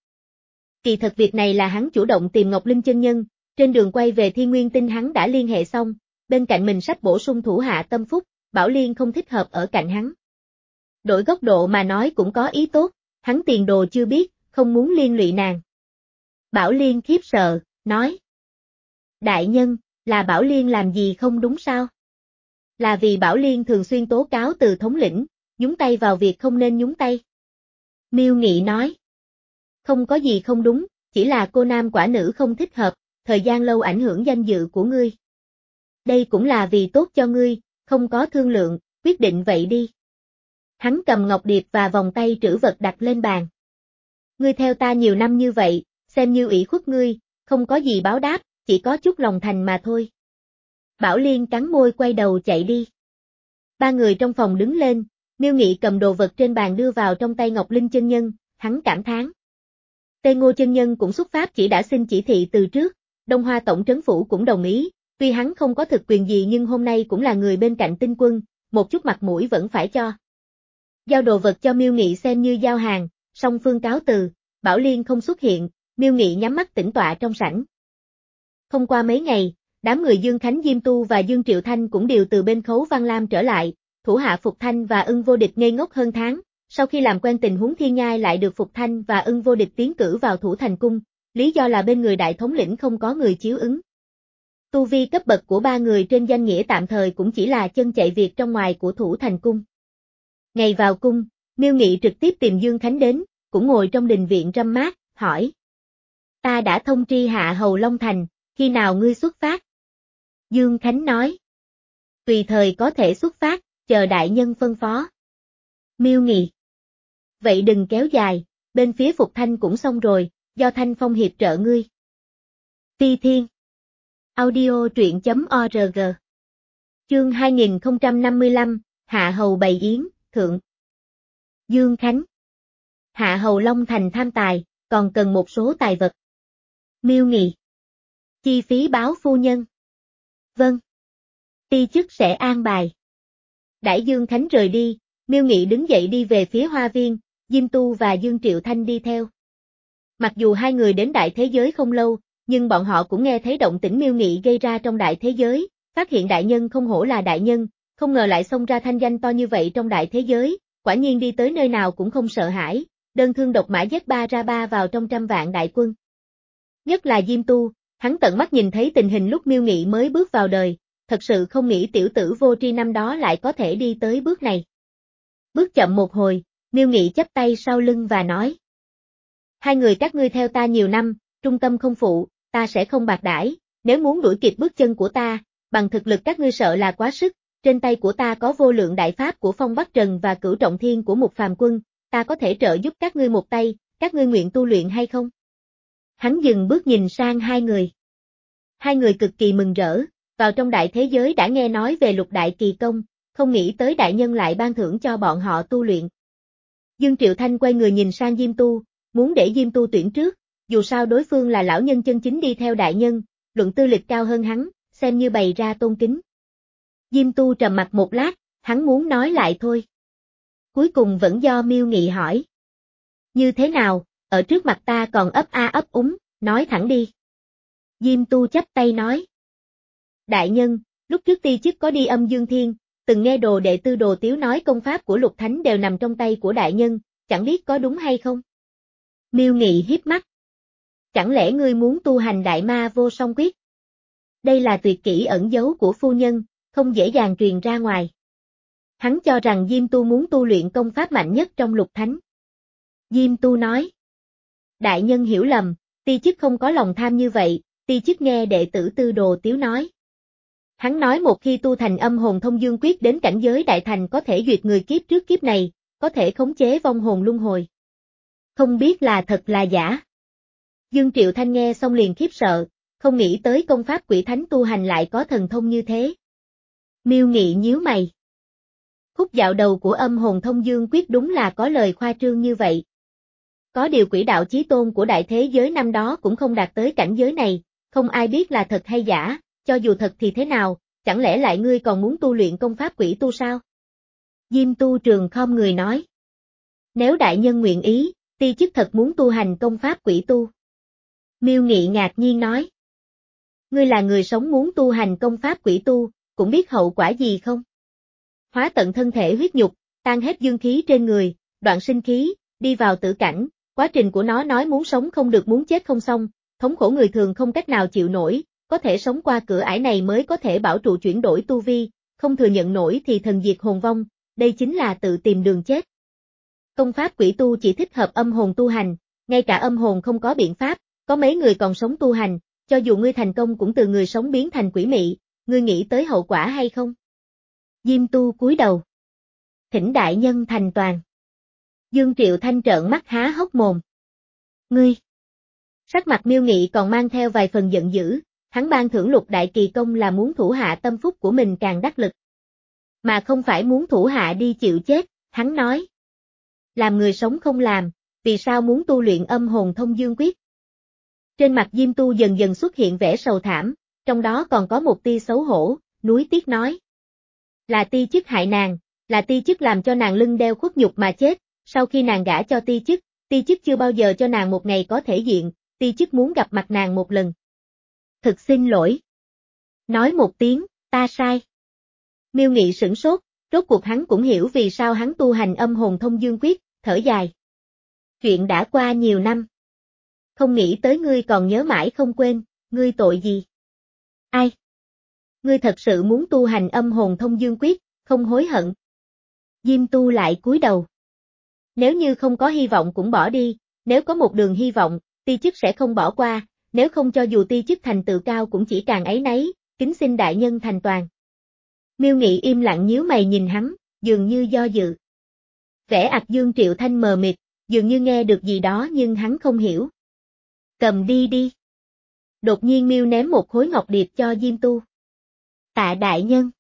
Kỳ thật việc này là hắn chủ động tìm Ngọc Linh chân nhân, trên đường quay về Thiên Nguyên Tinh hắn đã liên hệ xong, bên cạnh mình sắp bổ sung thủ hạ tâm phúc, Bảo Liên không thích hợp ở cạnh hắn. Đổi góc độ mà nói cũng có ý tốt, hắn tiền đồ chưa biết, không muốn liên lụy nàng. Bảo Liên khiếp sợ, nói. Đại nhân, là Bảo Liên làm gì không đúng sao? Là vì Bảo Liên thường xuyên tố cáo từ thống lĩnh, nhúng tay vào việc không nên nhúng tay. Miêu Nghị nói. Không có gì không đúng, chỉ là cô nam quả nữ không thích hợp, thời gian lâu ảnh hưởng danh dự của ngươi. Đây cũng là vì tốt cho ngươi, không có thương lượng, quyết định vậy đi. Hắn cầm ngọc điệp và vòng tay trữ vật đặt lên bàn. Ngươi theo ta nhiều năm như vậy, xem như ủy khuất ngươi, không có gì báo đáp, chỉ có chút lòng thành mà thôi. Bảo Liên cắn môi quay đầu chạy đi. Ba người trong phòng đứng lên, Miêu Nghị cầm đồ vật trên bàn đưa vào trong tay Ngọc Linh chân nhân, hắn cảm thán. Tê Ngô chân nhân cũng xuất pháp chỉ đã xin chỉ thị từ trước, Đông Hoa tổng trấn phủ cũng đồng ý, tuy hắn không có thực quyền gì nhưng hôm nay cũng là người bên cạnh Tinh Quân, một chút mặt mũi vẫn phải cho. Giao đồ vật cho Miêu Nghị xem như giao hàng, song phương cáo từ, Bảo Liên không xuất hiện, Miêu Nghị nhắm mắt tĩnh tọa trong sảnh. Không qua mấy ngày, đám người Dương Khánh Diêm Tu và Dương Triệu Thanh cũng đều từ bên Khấu Văn Lam trở lại, thủ hạ Phục Thanh và Ưng Vô Địch ngây ngốc hơn tháng, sau khi làm quen tình huống Thiên Nhai lại được Phục Thanh và Ưng Vô Địch tiến cử vào Thủ Thành Cung, lý do là bên người đại thống lĩnh không có người chiếu ứng. Tu vi cấp bậc của ba người trên danh nghĩa tạm thời cũng chỉ là chân chạy việc trong ngoài của Thủ Thành Cung. Ngày vào cung, Miêu Nghị trực tiếp tìm Dương Khánh đến, cũng ngồi trong đình viện râm mát, hỏi. Ta đã thông tri hạ hầu Long Thành, khi nào ngươi xuất phát? Dương Khánh nói. Tùy thời có thể xuất phát, chờ đại nhân phân phó. Miêu Nghị. Vậy đừng kéo dài, bên phía Phục Thanh cũng xong rồi, do Thanh Phong hiệp trợ ngươi. Ti Thiên. Audio truyện chấm org. Chương hai nghìn không trăm năm mươi lăm, Hạ hầu bày yến, thượng. Dương Khánh. Hạ hầu Long Thành tham tài, còn cần một số tài vật. Miêu Nghị. Chi phí báo phu nhân. Vâng. Ti chức sẽ an bài. Đãi Dương Khánh rời đi, Miêu Nghị đứng dậy đi về phía hoa viên, Diêm Tu và Dương Triệu Thanh đi theo. Mặc dù hai người đến đại thế giới không lâu, nhưng bọn họ cũng nghe thấy động tĩnh Miêu Nghị gây ra trong đại thế giới, phát hiện đại nhân không hổ là đại nhân, không ngờ lại xông ra thanh danh to như vậy trong đại thế giới, quả nhiên đi tới nơi nào cũng không sợ hãi, đơn thương độc mã dắt ba ra ba vào trong trăm vạn đại quân. Nhất là Diêm Tu, hắn tận mắt nhìn thấy tình hình lúc Miêu Nghị mới bước vào đời, thật sự không nghĩ tiểu tử vô tri năm đó lại có thể đi tới bước này. Bước chậm một hồi, Miêu Nghị chắp tay sau lưng và nói. Hai người các ngươi theo ta nhiều năm, trung tâm không phụ, ta sẽ không bạc đãi, nếu muốn đuổi kịp bước chân của ta, bằng thực lực các ngươi sợ là quá sức, trên tay của ta có vô lượng đại pháp của Phong Bắc Trần và Cửu Trọng Thiên của một phàm quân, ta có thể trợ giúp các ngươi một tay, các ngươi nguyện tu luyện hay không? Hắn dừng bước nhìn sang hai người. Hai người cực kỳ mừng rỡ, vào trong đại thế giới đã nghe nói về lục đại kỳ công, không nghĩ tới đại nhân lại ban thưởng cho bọn họ tu luyện. Dương Triệu Thanh quay người nhìn sang Diêm Tu, muốn để Diêm Tu tuyển trước, dù sao đối phương là lão nhân chân chính đi theo đại nhân, luận tư lịch cao hơn hắn, xem như bày ra tôn kính. Diêm Tu trầm mặt một lát, hắn muốn nói lại thôi. Cuối cùng vẫn do Miêu Nghị hỏi. Như thế nào, ở trước mặt ta còn ấp a ấp úng, nói thẳng đi. Diêm Tu chắp tay nói. Đại nhân, lúc trước ti chức có đi Âm Dương Thiên, từng nghe đồ đệ tư Đồ Tiếu nói công pháp của Lục Thánh đều nằm trong tay của đại nhân, chẳng biết có đúng hay không? Miêu Nghị hiếp mắt. Chẳng lẽ ngươi muốn tu hành đại ma vô song quyết? Đây là tuyệt kỹ ẩn giấu của phu nhân, không dễ dàng truyền ra ngoài. Hắn cho rằng Diêm Tu muốn tu luyện công pháp mạnh nhất trong Lục Thánh. Diêm Tu nói. Đại nhân hiểu lầm, ti chức không có lòng tham như vậy, ti chức nghe đệ tử tư Đồ Tiếu nói. Hắn nói một khi tu thành âm hồn thông dương quyết đến cảnh giới đại thành có thể duyệt người kiếp trước kiếp này, có thể khống chế vong hồn luân hồi. Không biết là thật là giả. Dương Triệu Thanh nghe xong liền khiếp sợ, không nghĩ tới công pháp quỷ thánh tu hành lại có thần thông như thế. Miêu Nghị nhíu mày. Khúc dạo đầu của âm hồn thông dương quyết đúng là có lời khoa trương như vậy. Có điều quỷ đạo chí tôn của đại thế giới năm đó cũng không đạt tới cảnh giới này, không ai biết là thật hay giả, cho dù thật thì thế nào, chẳng lẽ lại ngươi còn muốn tu luyện công pháp quỷ tu sao? Diêm Tu Trường khom người nói. Nếu đại nhân nguyện ý, ti chức thật muốn tu hành công pháp quỷ tu. Miêu Nghị ngạc nhiên nói. Ngươi là người sống muốn tu hành công pháp quỷ tu, cũng biết hậu quả gì không? Hóa tận thân thể huyết nhục, tan hết dương khí trên người, đoạn sinh khí, đi vào tử cảnh, quá trình của nó nói muốn sống không được muốn chết không xong, thống khổ người thường không cách nào chịu nổi, có thể sống qua cửa ải này mới có thể bảo trụ chuyển đổi tu vi, không thừa nhận nổi thì thần diệt hồn vong, đây chính là tự tìm đường chết. Công pháp quỷ tu chỉ thích hợp âm hồn tu hành, ngay cả âm hồn không có biện pháp, có mấy người còn sống tu hành, cho dù ngươi thành công cũng từ người sống biến thành quỷ mị, ngươi nghĩ tới hậu quả hay không? Diêm Tu cúi đầu. Thỉnh đại nhân thành toàn. Dương Triệu Thanh trợn mắt há hốc mồm. Ngươi! Sắc mặt Miêu Nghị còn mang theo vài phần giận dữ, hắn ban thưởng lục đại kỳ công là muốn thủ hạ tâm phúc của mình càng đắc lực. Mà không phải muốn thủ hạ đi chịu chết, hắn nói. Làm người sống không làm, vì sao muốn tu luyện âm hồn thông dương quyết? Trên mặt Diêm Tu dần dần xuất hiện vẻ sầu thảm, trong đó còn có một tia xấu hổ, núi tiếc nói. Là ti chức hại nàng, là ti chức làm cho nàng lưng đeo khuất nhục mà chết, sau khi nàng gả cho ti chức, ti chức chưa bao giờ cho nàng một ngày có thể diện, ti chức muốn gặp mặt nàng một lần. Thực xin lỗi. Nói một tiếng, ta sai. Miêu Nghị sửng sốt, rốt cuộc hắn cũng hiểu vì sao hắn tu hành âm hồn thông dương quyết, thở dài. Chuyện đã qua nhiều năm. Không nghĩ tới ngươi còn nhớ mãi không quên, ngươi tội gì? Ai? Ngươi thật sự muốn tu hành âm hồn thông dương quyết, không hối hận. Diêm Tu lại cúi đầu. Nếu như không có hy vọng cũng bỏ đi, nếu có một đường hy vọng, ti chức sẽ không bỏ qua, nếu không cho dù ti chức thành tựu cao cũng chỉ càng áy náy, kính xin đại nhân thành toàn. Miêu Nghị im lặng nhíu mày nhìn hắn, dường như do dự. Vẻ ạc Dương Triệu Thanh mờ mịt, dường như nghe được gì đó nhưng hắn không hiểu. Cầm đi đi. Đột nhiên Miêu ném một khối ngọc điệp cho Diêm Tu. Tạ đại nhân.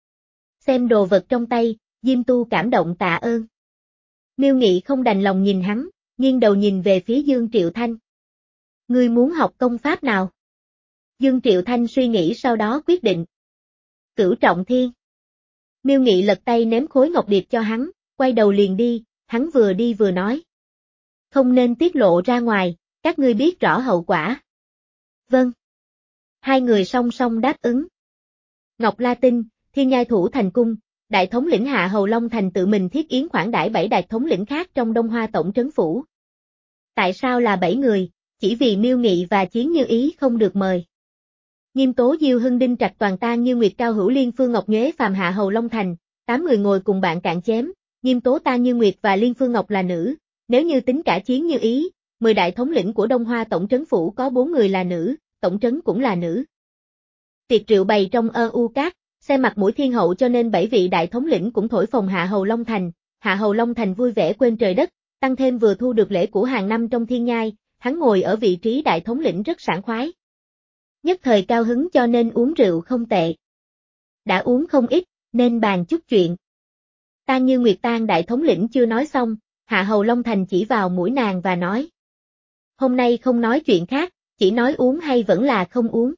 Xem đồ vật trong tay, Diêm Tu cảm động tạ ơn. Miêu Nghị không đành lòng nhìn hắn, nghiêng đầu nhìn về phía Dương Triệu Thanh. Ngươi muốn học công pháp nào? Dương Triệu Thanh suy nghĩ sau đó quyết định. Cửu Trọng Thiên. Miêu Nghị lật tay ném khối ngọc điệp cho hắn, quay đầu liền đi, hắn vừa đi vừa nói. Không nên tiết lộ ra ngoài, các ngươi biết rõ hậu quả. Vâng. Hai người song song đáp ứng. Ngọc La Tinh, Thiên Nhai Thủ Thành Cung, đại thống lĩnh Hạ Hầu Long Thành tự mình thiết yến khoản đãi bảy đại thống lĩnh khác trong Đông Hoa tổng trấn phủ. Tại sao là bảy người? Chỉ vì Miêu Nghị và Chiến Như Ý không được mời. Nghiêm Tố Diêu Hưng Đinh Trạch Toàn Tang Như Nguyệt Cao Hữu Liên Phương Ngọc Nhuế Phàm Hạ Hầu Long Thành, tám người ngồi cùng bạn cạn chém, Nghiêm Tố Tang Như Nguyệt và Liên Phương Ngọc là nữ, nếu như tính cả Chiến Như Ý, mười đại thống lĩnh của Đông Hoa tổng trấn phủ có bốn người là nữ, tổng trấn cũng là nữ. Tiệc rượu bày trong ơ u cát, xem mặt mũi thiên hậu cho nên bảy vị đại thống lĩnh cũng thổi phồng Hạ Hầu Long Thành, Hạ Hầu Long Thành vui vẻ quên trời đất, tăng thêm vừa thu được lễ của hàng năm trong thiên nhai, hắn ngồi ở vị trí đại thống lĩnh rất sảng khoái. Nhất thời cao hứng cho nên uống rượu không tệ. Đã uống không ít, nên bàn chút chuyện. Tang Như Nguyệt Tang đại thống lĩnh chưa nói xong, Hạ Hầu Long Thành chỉ vào mũi nàng và nói. Hôm nay không nói chuyện khác, chỉ nói uống hay vẫn là không uống.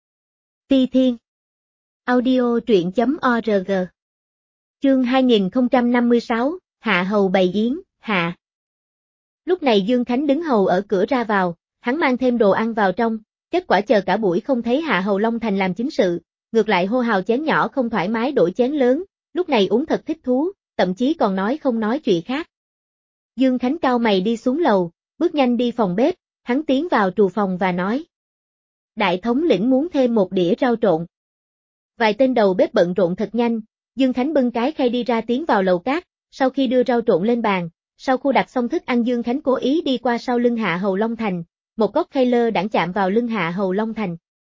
Ti Thiên. Audio truyện chấm org. Chương hai nghìn không trăm năm mươi sáu, Hạ Hầu bày yến, hạ. Lúc này Dương Khánh đứng hầu ở cửa ra vào, hắn mang thêm đồ ăn vào trong, kết quả chờ cả buổi không thấy Hạ Hầu Long Thành làm chính sự, ngược lại hô hào chén nhỏ không thoải mái đổi chén lớn, lúc này uống thật thích thú, thậm chí còn nói không nói chuyện khác. Dương Khánh cao mày đi xuống lầu, bước nhanh đi phòng bếp, hắn tiến vào trù phòng và nói. Đại thống lĩnh muốn thêm một đĩa rau trộn. Vài tên đầu bếp bận rộn thật nhanh, Dương Khánh bưng cái khay đi ra tiến vào lầu cát, sau khi đưa rau trộn lên bàn, sau khu đặt xong thức ăn Dương Khánh cố ý đi qua sau lưng Hạ Hầu Long Thành, một góc khay lơ đãng chạm vào lưng Hạ Hầu Long Thành.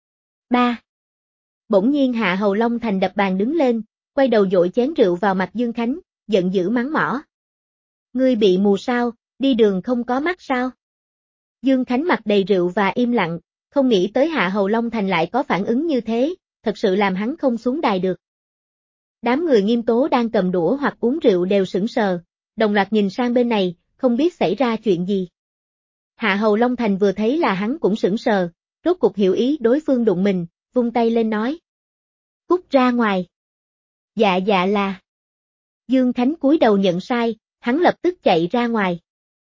ba. Bỗng nhiên Hạ Hầu Long Thành đập bàn đứng lên, quay đầu dội chén rượu vào mặt Dương Khánh, giận dữ mắng mỏ. Ngươi bị mù sao, đi đường không có mắt sao? Dương Khánh mặt đầy rượu và im lặng, không nghĩ tới Hạ Hầu Long Thành lại có phản ứng như thế, thật sự làm hắn không xuống đài được. Đám người Nghiêm Tố đang cầm đũa hoặc uống rượu đều sững sờ, đồng loạt nhìn sang bên này, không biết xảy ra chuyện gì. Hạ Hầu Long Thành vừa thấy là hắn cũng sững sờ, rốt cục hiểu ý đối phương đụng mình, vung tay lên nói. Cút ra ngoài. Dạ dạ là. Dương Khánh cúi đầu nhận sai, hắn lập tức chạy ra ngoài.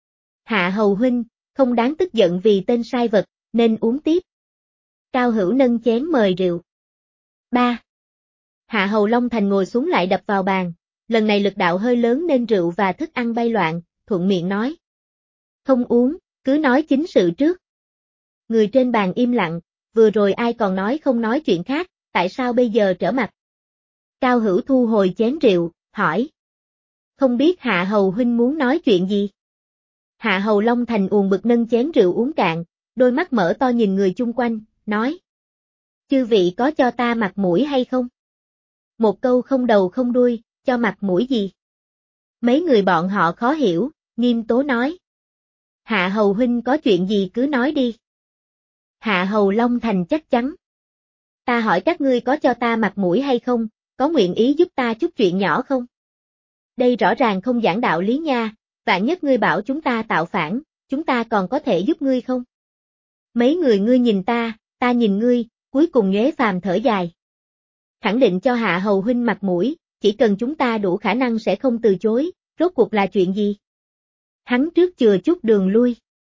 Hạ Hầu huynh, không đáng tức giận vì tên sai vật, nên uống tiếp. Cao Hữu nâng chén mời rượu. ba. Hạ Hầu Long Thành ngồi xuống lại đập vào bàn, lần này lực đạo hơi lớn nên rượu và thức ăn bay loạn, thuận miệng nói. Không uống, cứ nói chính sự trước. Người trên bàn im lặng, vừa rồi ai còn nói không nói chuyện khác, tại sao bây giờ trở mặt? Cao Hữu thu hồi chén rượu, hỏi. Không biết Hạ Hầu huynh muốn nói chuyện gì? Hạ Hầu Long Thành uồn bực nâng chén rượu uống cạn, đôi mắt mở to nhìn người chung quanh, nói. Chư vị có cho ta mặt mũi hay không? Một câu không đầu không đuôi, cho mặt mũi gì? Mấy người bọn họ khó hiểu, Nghiêm Tố nói. Hạ Hầu huynh có chuyện gì cứ nói đi. Hạ Hầu Long Thành chắc chắn. Ta hỏi các ngươi có cho ta mặt mũi hay không, có nguyện ý giúp ta chút chuyện nhỏ không? Đây rõ ràng không giảng đạo lý nha, vạn nhất ngươi bảo chúng ta tạo phản, chúng ta còn có thể giúp ngươi không? Mấy người ngươi nhìn ta, ta nhìn ngươi, cuối cùng Nhuế Phàm thở dài. Khẳng định cho Hạ Hầu huynh mặt mũi, chỉ cần chúng ta đủ khả năng sẽ không từ chối, rốt cuộc là chuyện gì? Hắn trước chừa chút đường lui.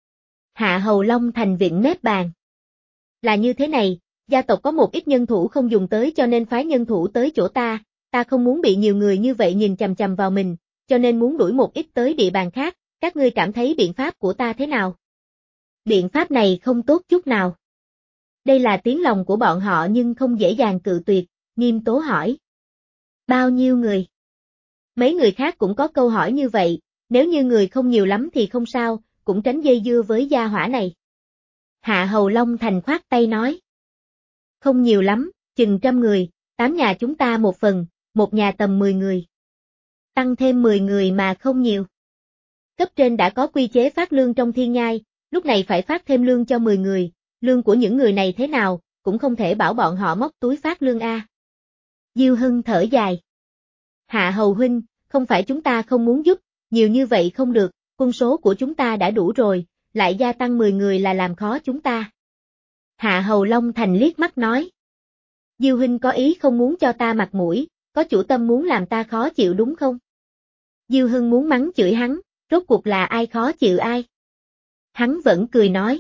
Hạ Hầu Long Thành viện mép bàn. Là như thế này, gia tộc có một ít nhân thủ không dùng tới cho nên phái nhân thủ tới chỗ ta, ta không muốn bị nhiều người như vậy nhìn chằm chằm vào mình, cho nên muốn đuổi một ít tới địa bàn khác, các ngươi cảm thấy biện pháp của ta thế nào? Biện pháp này không tốt chút nào. Đây là tiếng lòng của bọn họ nhưng không dễ dàng cự tuyệt, Nghiêm Tố hỏi. Bao nhiêu người? Mấy người khác cũng có câu hỏi như vậy, nếu như người không nhiều lắm thì không sao, cũng tránh dây dưa với gia hỏa này. Hạ Hầu Long Thành khoát tay nói. Không nhiều lắm, chừng trăm người, tám nhà chúng ta một phần, một nhà tầm mười người. Tăng thêm mười người mà không nhiều. Cấp trên đã có quy chế phát lương trong thiên nhai, lúc này phải phát thêm lương cho mười người, lương của những người này thế nào, cũng không thể bảo bọn họ móc túi phát lương a. Diêu Hưng thở dài. Hạ Hầu huynh, không phải chúng ta không muốn giúp, nhiều như vậy không được, quân số của chúng ta đã đủ rồi, lại gia tăng mười người là làm khó chúng ta. Hạ Hầu Long Thành liếc mắt nói. Diêu huynh có ý không muốn cho ta mặt mũi, có chủ tâm muốn làm ta khó chịu đúng không? Diêu Hưng muốn mắng chửi hắn, rốt cuộc là ai khó chịu ai? Hắn vẫn cười nói.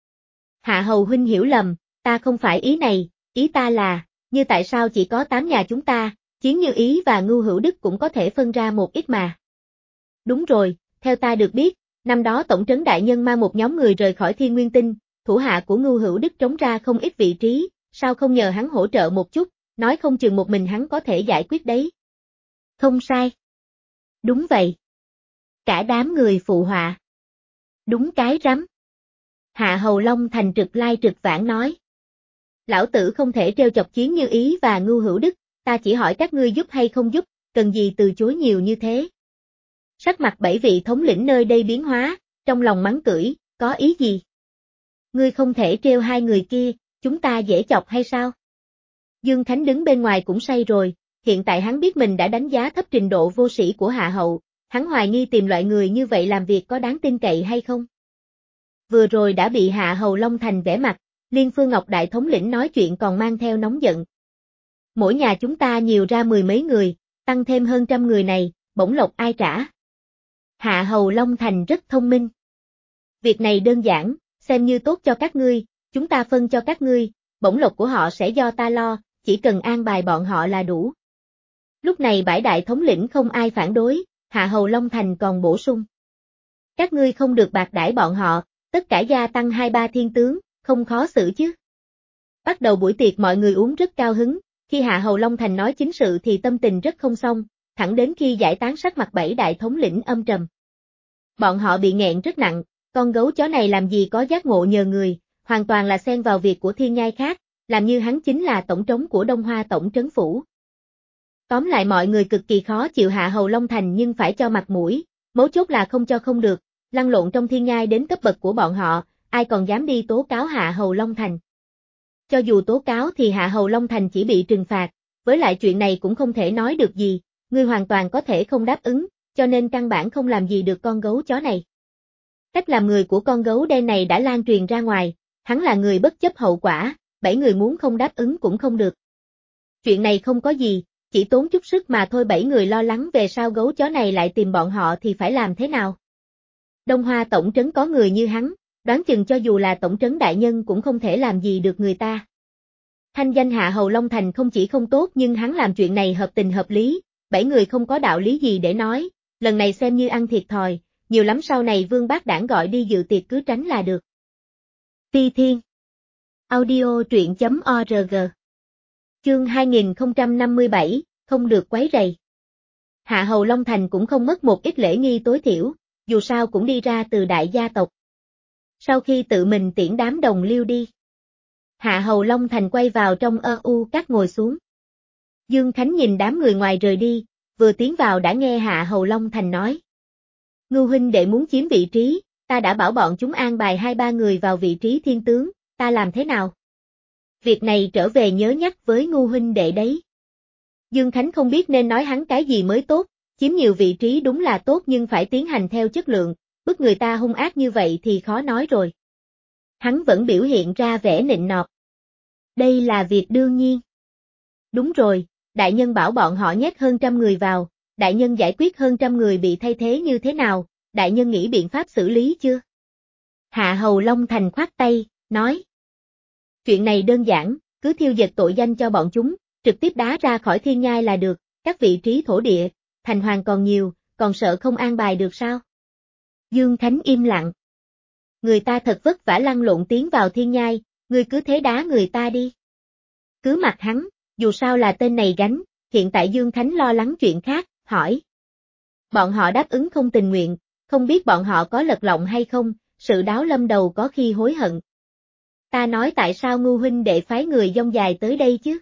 Hạ Hầu huynh hiểu lầm, ta không phải ý này, ý ta là, như tại sao chỉ có tám nhà chúng ta, Chiến Như Ý và Ngưu Hữu Đức cũng có thể phân ra một ít mà. Đúng rồi, theo ta được biết, năm đó Tổng trấn đại nhân mang một nhóm người rời khỏi Thiên Nguyên Tinh, thủ hạ của Ngưu Hữu Đức trống ra không ít vị trí, sao không nhờ hắn hỗ trợ một chút, nói không chừng một mình hắn có thể giải quyết đấy. Không sai. Đúng vậy. Cả đám người phụ họa. Đúng cái rắm. Hạ Hầu Long Thành trực lai trực vãng nói. Lão tử không thể trêu chọc Chiến Như Ý và Ngưu Hữu Đức, ta chỉ hỏi các ngươi giúp hay không giúp, cần gì từ chối nhiều như thế. Sắc mặt bảy vị thống lĩnh nơi đây biến hóa, trong lòng mắng cưỡi, có ý gì? Ngươi không thể trêu hai người kia, chúng ta dễ chọc hay sao? Dương Khánh đứng bên ngoài cũng say rồi, hiện tại hắn biết mình đã đánh giá thấp trình độ vô sĩ của Hạ Hậu, hắn hoài nghi tìm loại người như vậy làm việc có đáng tin cậy hay không? Vừa rồi đã bị Hạ Hầu Long Thành vẽ mặt, Liên Phương Ngọc đại thống lĩnh nói chuyện còn mang theo nóng giận. Mỗi nhà chúng ta nhiều ra mười mấy người, tăng thêm hơn trăm người này, bổng lộc ai trả? Hạ Hầu Long Thành rất thông minh. Việc này đơn giản, xem như tốt cho các ngươi, chúng ta phân cho các ngươi, bổng lộc của họ sẽ do ta lo, chỉ cần an bài bọn họ là đủ. Lúc này bãi đại thống lĩnh không ai phản đối, Hạ Hầu Long Thành còn bổ sung. Các ngươi không được bạc đãi bọn họ, tất cả gia tăng hai ba thiên tướng, không khó xử chứ. Bắt đầu buổi tiệc mọi người uống rất cao hứng, khi Hạ Hầu Long Thành nói chính sự thì tâm tình rất không xong, thẳng đến khi giải tán sắc mặt bảy đại thống lĩnh âm trầm. Bọn họ bị nghẹn rất nặng, con gấu chó này làm gì có giác ngộ nhờ người, hoàn toàn là xen vào việc của thiên nhai khác, làm như hắn chính là tổng trống của Đông Hoa tổng trấn phủ. Tóm lại mọi người cực kỳ khó chịu Hạ Hầu Long Thành nhưng phải cho mặt mũi, mấu chốt là không cho không được, lăn lộn trong thiên nhai đến cấp bậc của bọn họ, ai còn dám đi tố cáo Hạ Hầu Long Thành. Cho dù tố cáo thì Hạ Hầu Long Thành chỉ bị trừng phạt, với lại chuyện này cũng không thể nói được gì, ngươi hoàn toàn có thể không đáp ứng, cho nên căn bản không làm gì được con gấu chó này. Cách làm người của con gấu đen này đã lan truyền ra ngoài, hắn là người bất chấp hậu quả, bảy người muốn không đáp ứng cũng không được. Chuyện này không có gì, chỉ tốn chút sức mà thôi, bảy người lo lắng về sau gấu chó này lại tìm bọn họ thì phải làm thế nào. Đông Hoa tổng trấn có người như hắn, đoán chừng cho dù là tổng trấn đại nhân cũng không thể làm gì được người ta. Thanh danh Hạ Hầu Long Thành không chỉ không tốt nhưng hắn làm chuyện này hợp tình hợp lý, bảy người không có đạo lý gì để nói, lần này xem như ăn thiệt thòi, nhiều lắm sau này Vương Bác Đảng gọi đi dự tiệc cứ tránh là được. Ti Thiên Audio truyện chấm org Chương hai nghìn không trăm năm mươi bảy, không được quấy rầy. Hạ Hầu Long Thành cũng không mất một ít lễ nghi tối thiểu, dù sao cũng đi ra từ đại gia tộc. Sau khi tự mình tiễn đám đồng liêu đi, Hạ Hầu Long Thành quay vào trong ơ u các ngồi xuống. Dương Khánh nhìn đám người ngoài rời đi, vừa tiến vào đã nghe Hạ Hầu Long Thành nói. Ngưu huynh đệ muốn chiếm vị trí, ta đã bảo bọn chúng an bài hai ba người vào vị trí thiên tướng, ta làm thế nào? Việc này trở về nhớ nhắc với Ngưu huynh đệ đấy. Dương Khánh không biết nên nói hắn cái gì mới tốt, chiếm nhiều vị trí đúng là tốt nhưng phải tiến hành theo chất lượng, bức người ta hung ác như vậy thì khó nói rồi. Hắn vẫn biểu hiện ra vẻ nịnh nọt. Đây là việc đương nhiên. Đúng rồi, đại nhân bảo bọn họ nhét hơn trăm người vào, đại nhân giải quyết hơn trăm người bị thay thế như thế nào, đại nhân nghĩ biện pháp xử lý chưa? Hạ Hầu Long Thành khoát tay, nói. Chuyện này đơn giản, cứ thiêu dệt tội danh cho bọn chúng, trực tiếp đá ra khỏi thiên nhai là được, các vị trí thổ địa, thành hoàng còn nhiều, còn sợ không an bài được sao? Dương Khánh im lặng. Người ta thật vất vả lăn lộn tiến vào thiên nhai, ngươi cứ thế đá người ta đi. Cứ mặc hắn, dù sao là tên này gánh, hiện tại Dương Khánh lo lắng chuyện khác, hỏi. Bọn họ đáp ứng không tình nguyện, không biết bọn họ có lật lọng hay không, sự đáo lâm đầu có khi hối hận. Ta nói tại sao Ngưu huynh đệ phái người dông dài tới đây chứ?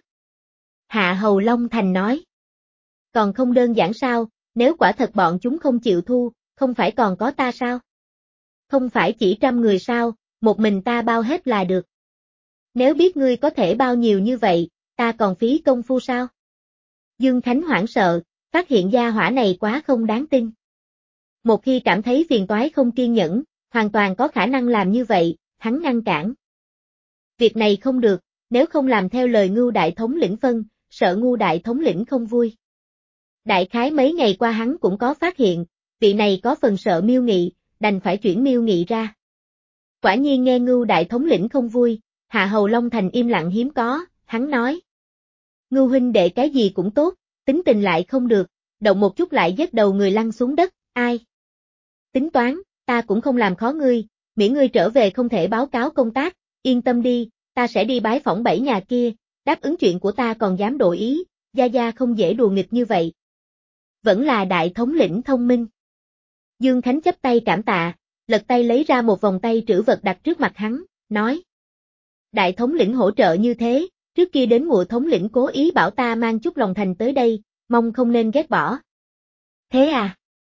Hạ Hầu Long Thành nói. Còn không đơn giản sao, nếu quả thật bọn chúng không chịu thu, không phải còn có ta sao? Không phải chỉ trăm người sao, một mình ta bao hết là được. Nếu biết ngươi có thể bao nhiêu như vậy, ta còn phí công phu sao? Dương Khánh hoảng sợ, phát hiện gia hỏa này quá không đáng tin. Một khi cảm thấy phiền toái không kiên nhẫn, hoàn toàn có khả năng làm như vậy, hắn ngăn cản. Việc này không được, nếu không làm theo lời Ngưu đại thống lĩnh phân, sợ Ngưu đại thống lĩnh không vui. Đại khái mấy ngày qua hắn cũng có phát hiện, vị này có phần sợ Miêu Nghị, đành phải chuyển Miêu Nghị ra. Quả nhiên nghe Ngưu đại thống lĩnh không vui, Hạ Hầu Long Thành im lặng hiếm có, hắn nói. Ngưu huynh đệ cái gì cũng tốt, tính tình lại không được, động một chút lại giết đầu người lăn xuống đất, ai? Tính toán, ta cũng không làm khó ngươi, miễn ngươi trở về không thể báo cáo công tác, yên tâm đi, ta sẽ đi bái phỏng bảy nhà kia, đáp ứng chuyện của ta còn dám đổi ý, Gia Gia không dễ đùa nghịch như vậy. Vẫn là đại thống lĩnh thông minh. Dương Khánh chắp tay cảm tạ, lật tay lấy ra một vòng tay trữ vật đặt trước mặt hắn, nói. Đại thống lĩnh hỗ trợ như thế, trước kia đến mùa thống lĩnh cố ý bảo ta mang chút lòng thành tới đây, mong không nên ghét bỏ. Thế à?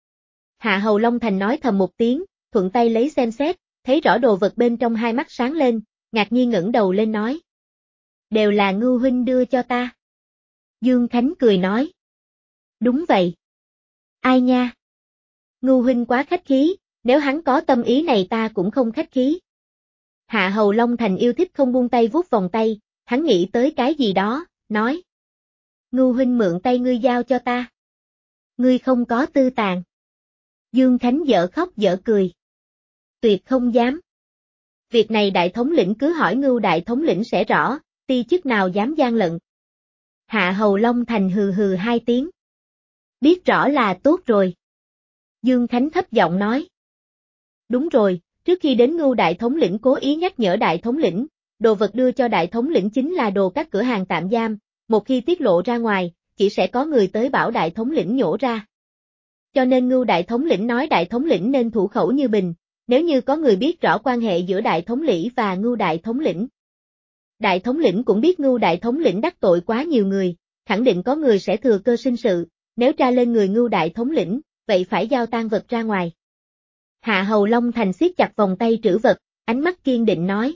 Hạ Hầu Long Thành nói thầm một tiếng, thuận tay lấy xem xét, thấy rõ đồ vật bên trong hai mắt sáng lên, ngạc nhiên ngẩng đầu lên nói. Đều là Ngưu huynh đưa cho ta. Dương Khánh cười nói. Đúng vậy. Ai nha? Ngưu huynh quá khách khí, nếu hắn có tâm ý này ta cũng không khách khí. Hạ Hầu Long Thành yêu thích không buông tay vuốt vòng tay, hắn nghĩ tới cái gì đó, nói. Ngưu huynh mượn tay ngươi giao cho ta. Ngươi không có tư tàn. Dương Khánh dở khóc dở cười. Tuyệt không dám. Việc này đại thống lĩnh cứ hỏi Ngưu đại thống lĩnh sẽ rõ, ti chức nào dám gian lận. Hạ Hầu Long Thành hừ hừ hai tiếng. Biết rõ là tốt rồi. Dương Khánh thấp giọng nói. Đúng rồi, trước khi đến Ngưu đại thống lĩnh cố ý nhắc nhở đại thống lĩnh, đồ vật đưa cho đại thống lĩnh chính là đồ các cửa hàng tạm giam, một khi tiết lộ ra ngoài, chỉ sẽ có người tới bảo đại thống lĩnh nhổ ra. Cho nên Ngưu đại thống lĩnh nói đại thống lĩnh nên thủ khẩu như bình, nếu như có người biết rõ quan hệ giữa đại thống lĩnh và Ngưu đại thống lĩnh. Đại thống lĩnh cũng biết Ngưu đại thống lĩnh đắc tội quá nhiều người, khẳng định có người sẽ thừa cơ sinh sự, nếu tra lên người Ngưu đại thống lĩnh, vậy phải giao tang vật ra ngoài. Hạ Hầu Long Thành siết chặt vòng tay trữ vật, ánh mắt kiên định nói.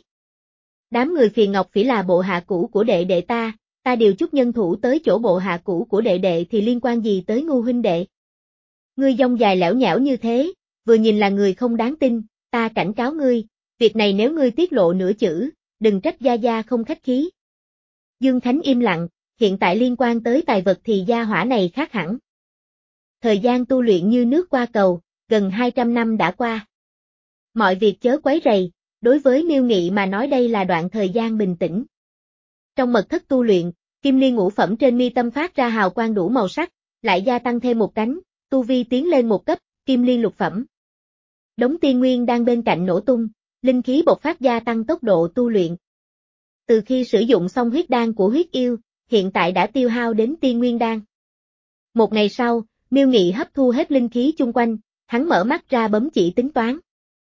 Đám người phiền ngọc phỉ là bộ hạ cũ của đệ đệ ta, ta điều chút nhân thủ tới chỗ bộ hạ cũ của đệ đệ thì liên quan gì tới Ngưu huynh đệ. Ngươi dông dài lẻo nhẽo như thế, vừa nhìn là người không đáng tin, ta cảnh cáo ngươi, việc này nếu ngươi tiết lộ nửa chữ, đừng trách Gia Gia không khách khí. Dương Khánh im lặng, hiện tại liên quan tới tài vật thì gia hỏa này khác hẳn. Thời gian tu luyện như nước qua cầu, gần hai trăm năm đã qua. Mọi việc chớ quấy rầy, đối với Miêu Nghị mà nói đây là đoạn thời gian bình tĩnh. Trong mật thất tu luyện, kim liên ngũ phẩm trên mi tâm phát ra hào quang đủ màu sắc, lại gia tăng thêm một cánh, tu vi tiến lên một cấp, kim liên lục phẩm. Đống tiên nguyên đang bên cạnh nổ tung, linh khí bộc phát gia tăng tốc độ tu luyện. Từ khi sử dụng xong huyết đan của huyết yêu, hiện tại đã tiêu hao đến tiên nguyên đan. Một ngày sau, Miêu Nghị hấp thu hết linh khí chung quanh, hắn mở mắt ra bấm chỉ tính toán.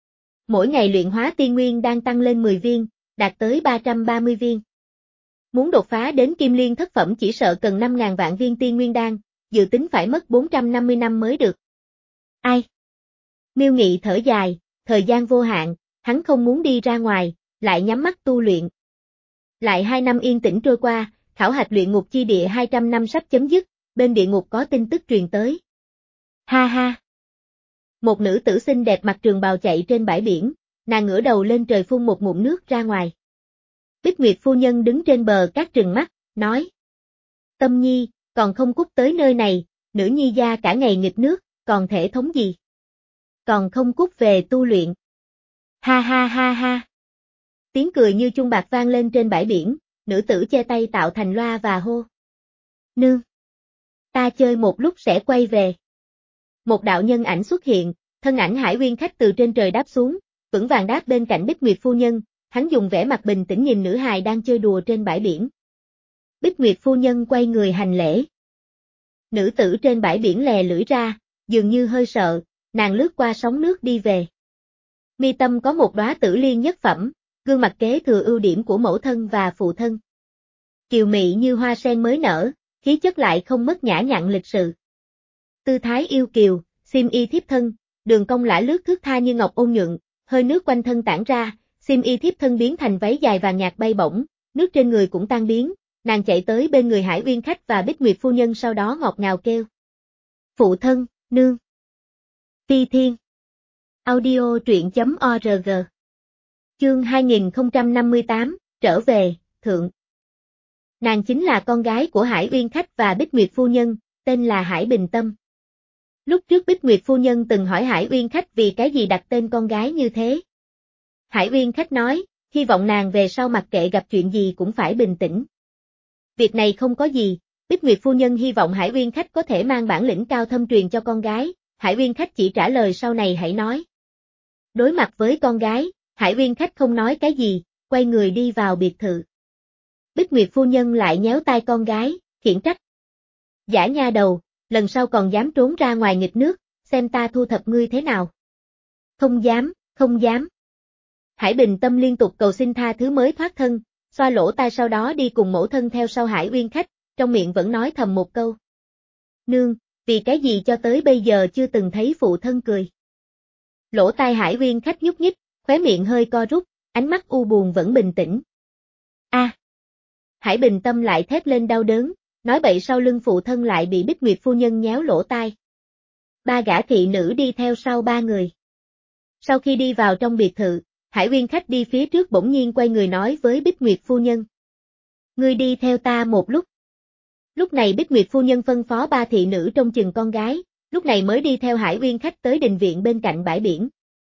Mỗi ngày luyện hóa tiên nguyên đang tăng lên mười viên, đạt tới ba trăm ba mươi viên. Muốn đột phá đến kim liên thất phẩm chỉ sợ cần năm nghìn vạn viên tiên nguyên đan, dự tính phải mất bốn trăm năm mươi năm mới được. Ai? Miêu Nghị thở dài, thời gian vô hạn, hắn không muốn đi ra ngoài, lại nhắm mắt tu luyện. Lại hai năm yên tĩnh trôi qua, khảo hạch luyện ngục chi địa hai trăm năm sắp chấm dứt, bên địa ngục có tin tức truyền tới. Ha ha! Một nữ tử xinh đẹp mặc trường bào chạy trên bãi biển, nàng ngửa đầu lên trời phun một ngụm nước ra ngoài. Bích Nguyệt phu nhân đứng trên bờ cát trừng mắt, nói. Tâm nhi, còn không cút tới nơi này, nữ nhi gia cả ngày nghịch nước, còn thể thống gì? Còn không cút về tu luyện. Ha ha ha ha! Tiếng cười như chuông bạc vang lên trên bãi biển, nữ tử che tay tạo thành loa và hô. Nương! Ta chơi một lúc sẽ quay về. Một đạo nhân ảnh xuất hiện, thân ảnh Hải Uyên khách từ trên trời đáp xuống, vững vàng đáp bên cạnh Bích Nguyệt phu nhân, hắn dùng vẻ mặt bình tĩnh nhìn nữ hài đang chơi đùa trên bãi biển. Bích Nguyệt phu nhân quay người hành lễ. Nữ tử trên bãi biển lè lưỡi ra, dường như hơi sợ, nàng lướt qua sóng nước đi về. Mi tâm có một đóa tử liên nhất phẩm, gương mặt kế thừa ưu điểm của mẫu thân và phụ thân. Kiều mị như hoa sen mới nở, khí chất lại không mất nhã nhặn lịch sự. Tư thái yêu kiều, xiêm y thiếp thân, đường cong lả lướt thướt tha như ngọc ôn nhuận, hơi nước quanh thân tản ra, xiêm y thiếp thân biến thành váy dài vàng nhạt bay bổng, nước trên người cũng tan biến, nàng chạy tới bên người Hải Uyên khách và Bích Nguyệt phu nhân sau đó ngọt ngào kêu. Phụ thân, nương. Phi Thiên. Audio truyện chấm org. Chương hai nghìn không trăm năm mươi tám, trở về, thượng. Nàng chính là con gái của Hải Uyên khách và Bích Nguyệt phu nhân, tên là Hải Bình Tâm. Lúc trước Bích Nguyệt phu nhân từng hỏi Hải Uyên khách vì cái gì đặt tên con gái như thế. Hải Uyên khách nói, hy vọng nàng về sau mặc kệ gặp chuyện gì cũng phải bình tĩnh. Việc này không có gì, Bích Nguyệt phu nhân hy vọng Hải Uyên khách có thể mang bản lĩnh cao thâm truyền cho con gái, Hải Uyên khách chỉ trả lời sau này hãy nói. Đối mặt với con gái, Hải Uyên khách không nói cái gì, quay người đi vào biệt thự. Bích Nguyệt phu nhân lại nhéo tai con gái, khiển trách. Giả nha đầu, lần sau còn dám trốn ra ngoài nghịch nước, xem ta thu thập ngươi thế nào. Không dám, không dám. Hải Bình Tâm liên tục cầu xin tha thứ mới thoát thân, xoa lỗ tai sau đó đi cùng mẫu thân theo sau Hải Uyên khách, trong miệng vẫn nói thầm một câu. Nương, vì cái gì cho tới bây giờ chưa từng thấy phụ thân cười. Lỗ tai Hải Uyên khách nhúc nhích, khóe miệng hơi co rút, ánh mắt u buồn vẫn bình tĩnh. A. À. Hải Bình Tâm lại thét lên đau đớn, nói bậy sau lưng phụ thân lại bị Bích Nguyệt phu nhân nhéo lỗ tai. Ba gã thị nữ đi theo sau ba người. Sau khi đi vào trong biệt thự, Hải Uyên khách đi phía trước bỗng nhiên quay người nói với Bích Nguyệt phu nhân. Ngươi đi theo ta một lúc. Lúc này Bích Nguyệt phu nhân phân phó ba thị nữ trông chừng con gái, lúc này mới đi theo Hải Uyên khách tới đình viện bên cạnh bãi biển.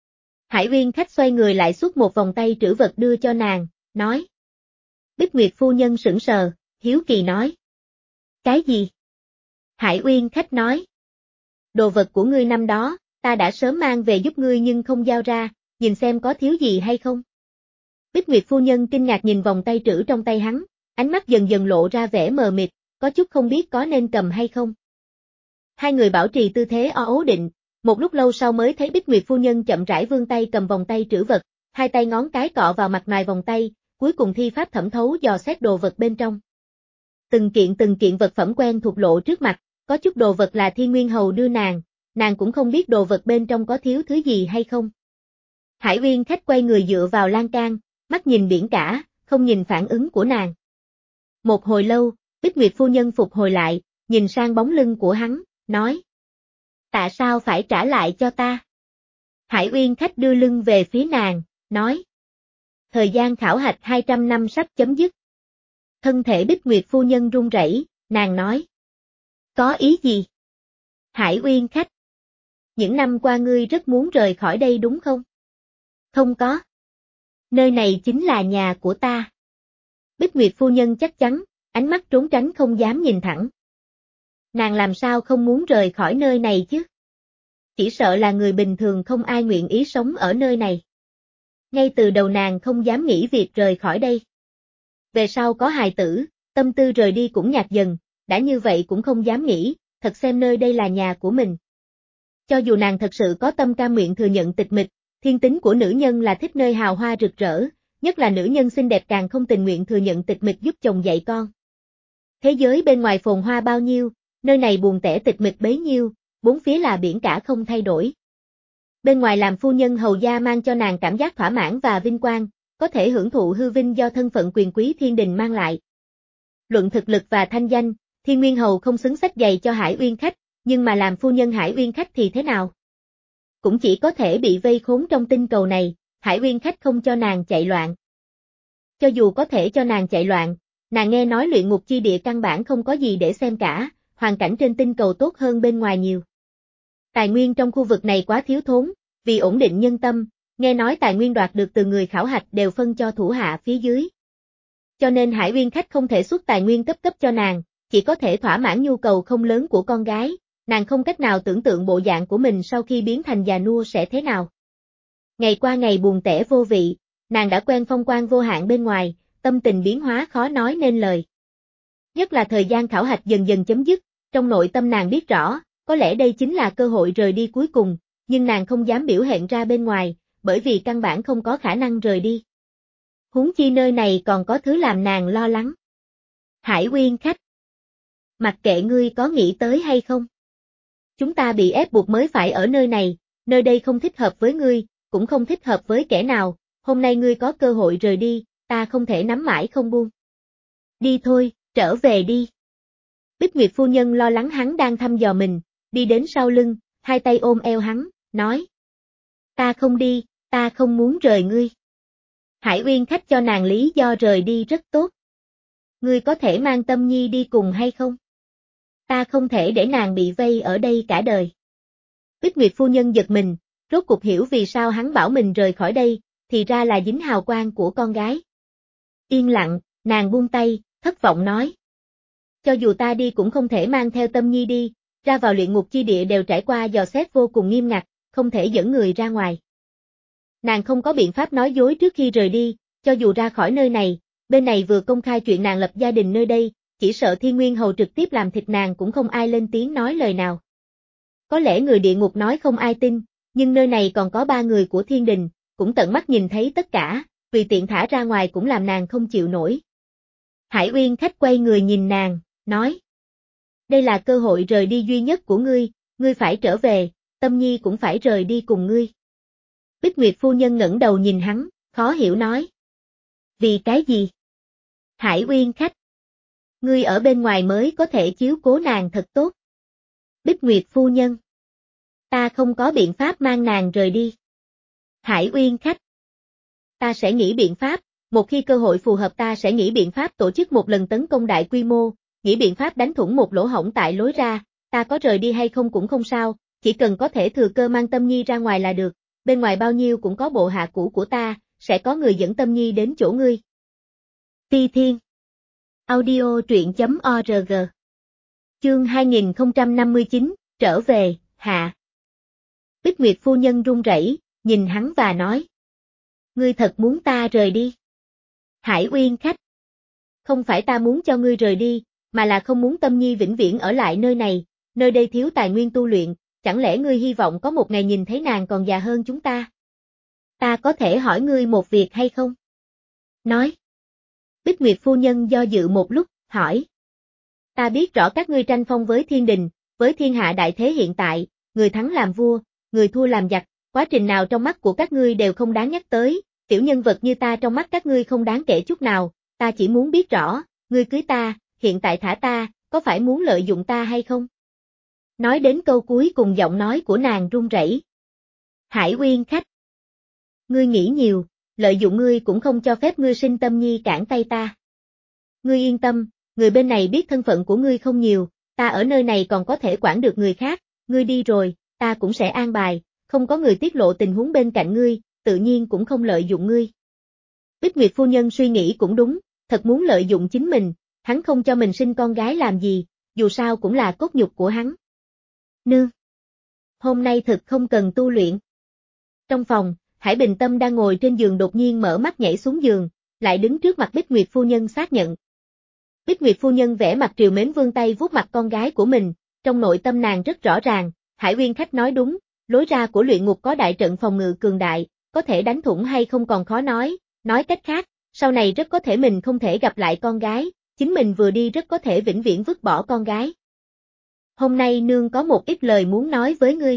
Hải Uyên khách xoay người lại xuất một vòng tay trữ vật đưa cho nàng, nói. Bích Nguyệt phu nhân sững sờ, hiếu kỳ nói. Cái gì? Hải Uyên khách nói. Đồ vật của ngươi năm đó, ta đã sớm mang về giúp ngươi nhưng không giao ra, nhìn xem có thiếu gì hay không. Bích Nguyệt phu nhân kinh ngạc nhìn vòng tay trữ trong tay hắn, ánh mắt dần dần lộ ra vẻ mờ mịt, có chút không biết có nên cầm hay không. Hai người bảo trì tư thế o ố định, một lúc lâu sau mới thấy Bích Nguyệt phu nhân chậm rãi vươn tay cầm vòng tay trữ vật, hai tay ngón cái cọ vào mặt ngoài vòng tay, cuối cùng thi pháp thẩm thấu dò xét đồ vật bên trong. Từng kiện từng kiện vật phẩm quen thuộc lộ trước mặt, có chút đồ vật là Thiên Nguyên Hầu đưa nàng, nàng cũng không biết đồ vật bên trong có thiếu thứ gì hay không. Hải Uyên khách quay người dựa vào lan can, mắt nhìn biển cả, không nhìn phản ứng của nàng. Một hồi lâu, Bích Nguyệt phu nhân phục hồi lại, nhìn sang bóng lưng của hắn, nói. Tại sao phải trả lại cho ta? Hải Uyên khách đưa lưng về phía nàng, nói. Thời gian khảo hạch hai trăm năm sắp chấm dứt. Thân thể Bích Nguyệt phu nhân run rẩy, nàng nói. Có ý gì? Hải Uyên khách. Những năm qua ngươi rất muốn rời khỏi đây đúng không? Không có. Nơi này chính là nhà của ta. Bích Nguyệt phu nhân chắc chắn, ánh mắt trốn tránh không dám nhìn thẳng. Nàng làm sao không muốn rời khỏi nơi này chứ? Chỉ sợ là người bình thường không ai nguyện ý sống ở nơi này. Ngay từ đầu nàng không dám nghĩ việc rời khỏi đây. Về sau có hài tử, tâm tư rời đi cũng nhạt dần, đã như vậy cũng không dám nghĩ, thật xem nơi đây là nhà của mình. Cho dù nàng thật sự có tâm cam nguyện thừa nhận tịch mịch, thiên tính của nữ nhân là thích nơi hào hoa rực rỡ, nhất là nữ nhân xinh đẹp càng không tình nguyện thừa nhận tịch mịch giúp chồng dạy con. Thế giới bên ngoài phồn hoa bao nhiêu, nơi này buồn tẻ tịch mịch bấy nhiêu, bốn phía là biển cả không thay đổi. Bên ngoài làm phu nhân hầu gia mang cho nàng cảm giác thỏa mãn và vinh quang, có thể hưởng thụ hư vinh do thân phận quyền quý thiên đình mang lại. Luận thực lực và thanh danh, Thiên Nguyên Hầu không xứng xách giày cho Hải Uyên khách, nhưng mà làm phu nhân Hải Uyên khách thì thế nào? Cũng chỉ có thể bị vây khốn trong tinh cầu này, Hải Uyên khách không cho nàng chạy loạn. Cho dù có thể cho nàng chạy loạn, nàng nghe nói luyện ngục chi địa căn bản không có gì để xem cả, hoàn cảnh trên tinh cầu tốt hơn bên ngoài nhiều. Tài nguyên trong khu vực này quá thiếu thốn, vì ổn định nhân tâm, nghe nói tài nguyên đoạt được từ người khảo hạch đều phân cho thủ hạ phía dưới. Cho nên Hải Uyên khách không thể xuất tài nguyên cấp cấp cho nàng, chỉ có thể thỏa mãn nhu cầu không lớn của con gái, nàng không cách nào tưởng tượng bộ dạng của mình sau khi biến thành già nua sẽ thế nào. Ngày qua ngày buồn tẻ vô vị, nàng đã quen phong quang vô hạn bên ngoài, tâm tình biến hóa khó nói nên lời. Nhất là thời gian khảo hạch dần dần chấm dứt, trong nội tâm nàng biết rõ, có lẽ đây chính là cơ hội rời đi cuối cùng, nhưng nàng không dám biểu hiện ra bên ngoài, bởi vì căn bản không có khả năng rời đi. Huống chi nơi này còn có thứ làm nàng lo lắng. Hải Uyên khách. Mặc kệ ngươi có nghĩ tới hay không. Chúng ta bị ép buộc mới phải ở nơi này, nơi đây không thích hợp với ngươi, cũng không thích hợp với kẻ nào, hôm nay ngươi có cơ hội rời đi, ta không thể nắm mãi không buông. Đi thôi, trở về đi. Bích Nguyệt phu nhân lo lắng hắn đang thăm dò mình, đi đến sau lưng, hai tay ôm eo hắn, nói. Ta không đi, ta không muốn rời ngươi. Hải Uyên khách cho nàng lý do rời đi rất tốt. Ngươi có thể mang Tâm Nhi đi cùng hay không? Ta không thể để nàng bị vây ở đây cả đời. Bích Nguyệt phu nhân giật mình, rốt cuộc hiểu vì sao hắn bảo mình rời khỏi đây, thì ra là dính hào quang của con gái. Yên lặng, nàng buông tay, thất vọng nói. Cho dù ta đi cũng không thể mang theo Tâm Nhi đi, ra vào luyện ngục chi địa đều trải qua dò xét vô cùng nghiêm ngặt, không thể dẫn người ra ngoài. Nàng không có biện pháp nói dối trước khi rời đi, cho dù ra khỏi nơi này, bên này vừa công khai chuyện nàng lập gia đình nơi đây, chỉ sợ Thiên Nguyên Hầu trực tiếp làm thịt nàng cũng không ai lên tiếng nói lời nào. Có lẽ người địa ngục nói không ai tin, nhưng nơi này còn có ba người của thiên đình, cũng tận mắt nhìn thấy tất cả, vì tiện thả ra ngoài cũng làm nàng không chịu nổi. Hải Uyên khách quay người nhìn nàng, nói. Đây là cơ hội rời đi duy nhất của ngươi, ngươi phải trở về, Tâm Nhi cũng phải rời đi cùng ngươi. Bích Nguyệt phu nhân ngẩng đầu nhìn hắn, khó hiểu nói. Vì cái gì? Hải Uyên khách. Ngươi ở bên ngoài mới có thể chiếu cố nàng thật tốt. Bích Nguyệt phu nhân. Ta không có biện pháp mang nàng rời đi. Hải Uyên khách. Ta sẽ nghĩ biện pháp, một khi cơ hội phù hợp ta sẽ nghĩ biện pháp tổ chức một lần tấn công đại quy mô, nghĩ biện pháp đánh thủng một lỗ hổng tại lối ra, ta có rời đi hay không cũng không sao, chỉ cần có thể thừa cơ mang Tâm Nhi ra ngoài là được, bên ngoài bao nhiêu cũng có bộ hạ cũ của ta, sẽ có người dẫn Tâm Nhi đến chỗ ngươi. Ti Thiên. Audio truyện chấm org. Chương hai nghìn không trăm năm mươi chín, trở về, hạ. Bích Nguyệt phu nhân run rẩy, nhìn hắn và nói. Ngươi thật muốn ta rời đi. Hải Uyên khách. Không phải ta muốn cho ngươi rời đi, mà là không muốn Tâm Nhi vĩnh viễn ở lại nơi này, nơi đây thiếu tài nguyên tu luyện, chẳng lẽ ngươi hy vọng có một ngày nhìn thấy nàng còn già hơn chúng ta? Ta có thể hỏi ngươi một việc hay không? Nói. Bích Nguyệt phu nhân do dự một lúc, hỏi. Ta biết rõ các ngươi tranh phong với thiên đình, với thiên hạ đại thế hiện tại, người thắng làm vua, người thua làm giặc, quá trình nào trong mắt của các ngươi đều không đáng nhắc tới, tiểu nhân vật như ta trong mắt các ngươi không đáng kể chút nào, ta chỉ muốn biết rõ, ngươi cưới ta, hiện tại thả ta, có phải muốn lợi dụng ta hay không? Nói đến câu cuối cùng giọng nói của nàng run rẩy. Hải Uyên khách. Ngươi nghĩ nhiều, lợi dụng ngươi cũng không cho phép ngươi sinh Tâm Nhi cản tay ta. Ngươi yên tâm, người bên này biết thân phận của ngươi không nhiều, ta ở nơi này còn có thể quản được người khác, ngươi đi rồi, ta cũng sẽ an bài, không có người tiết lộ tình huống bên cạnh ngươi, tự nhiên cũng không lợi dụng ngươi. Bích Nguyệt phu nhân suy nghĩ cũng đúng, thật muốn lợi dụng chính mình, hắn không cho mình sinh con gái làm gì, dù sao cũng là cốt nhục của hắn. Nương. Hôm nay thật không cần tu luyện. Trong phòng, Hải Bình Tâm đang ngồi trên giường đột nhiên mở mắt nhảy xuống giường, lại đứng trước mặt Bích Nguyệt phu nhân xác nhận. Bích Nguyệt phu nhân vẽ mặt trìu mến vươn tay vuốt mặt con gái của mình, trong nội tâm nàng rất rõ ràng, Hải Uyên khách nói đúng, lối ra của luyện ngục có đại trận phòng ngự cường đại, có thể đánh thủng hay không còn khó nói, nói cách khác, sau này rất có thể mình không thể gặp lại con gái, chính mình vừa đi rất có thể vĩnh viễn vứt bỏ con gái. Hôm nay nương có một ít lời muốn nói với ngươi.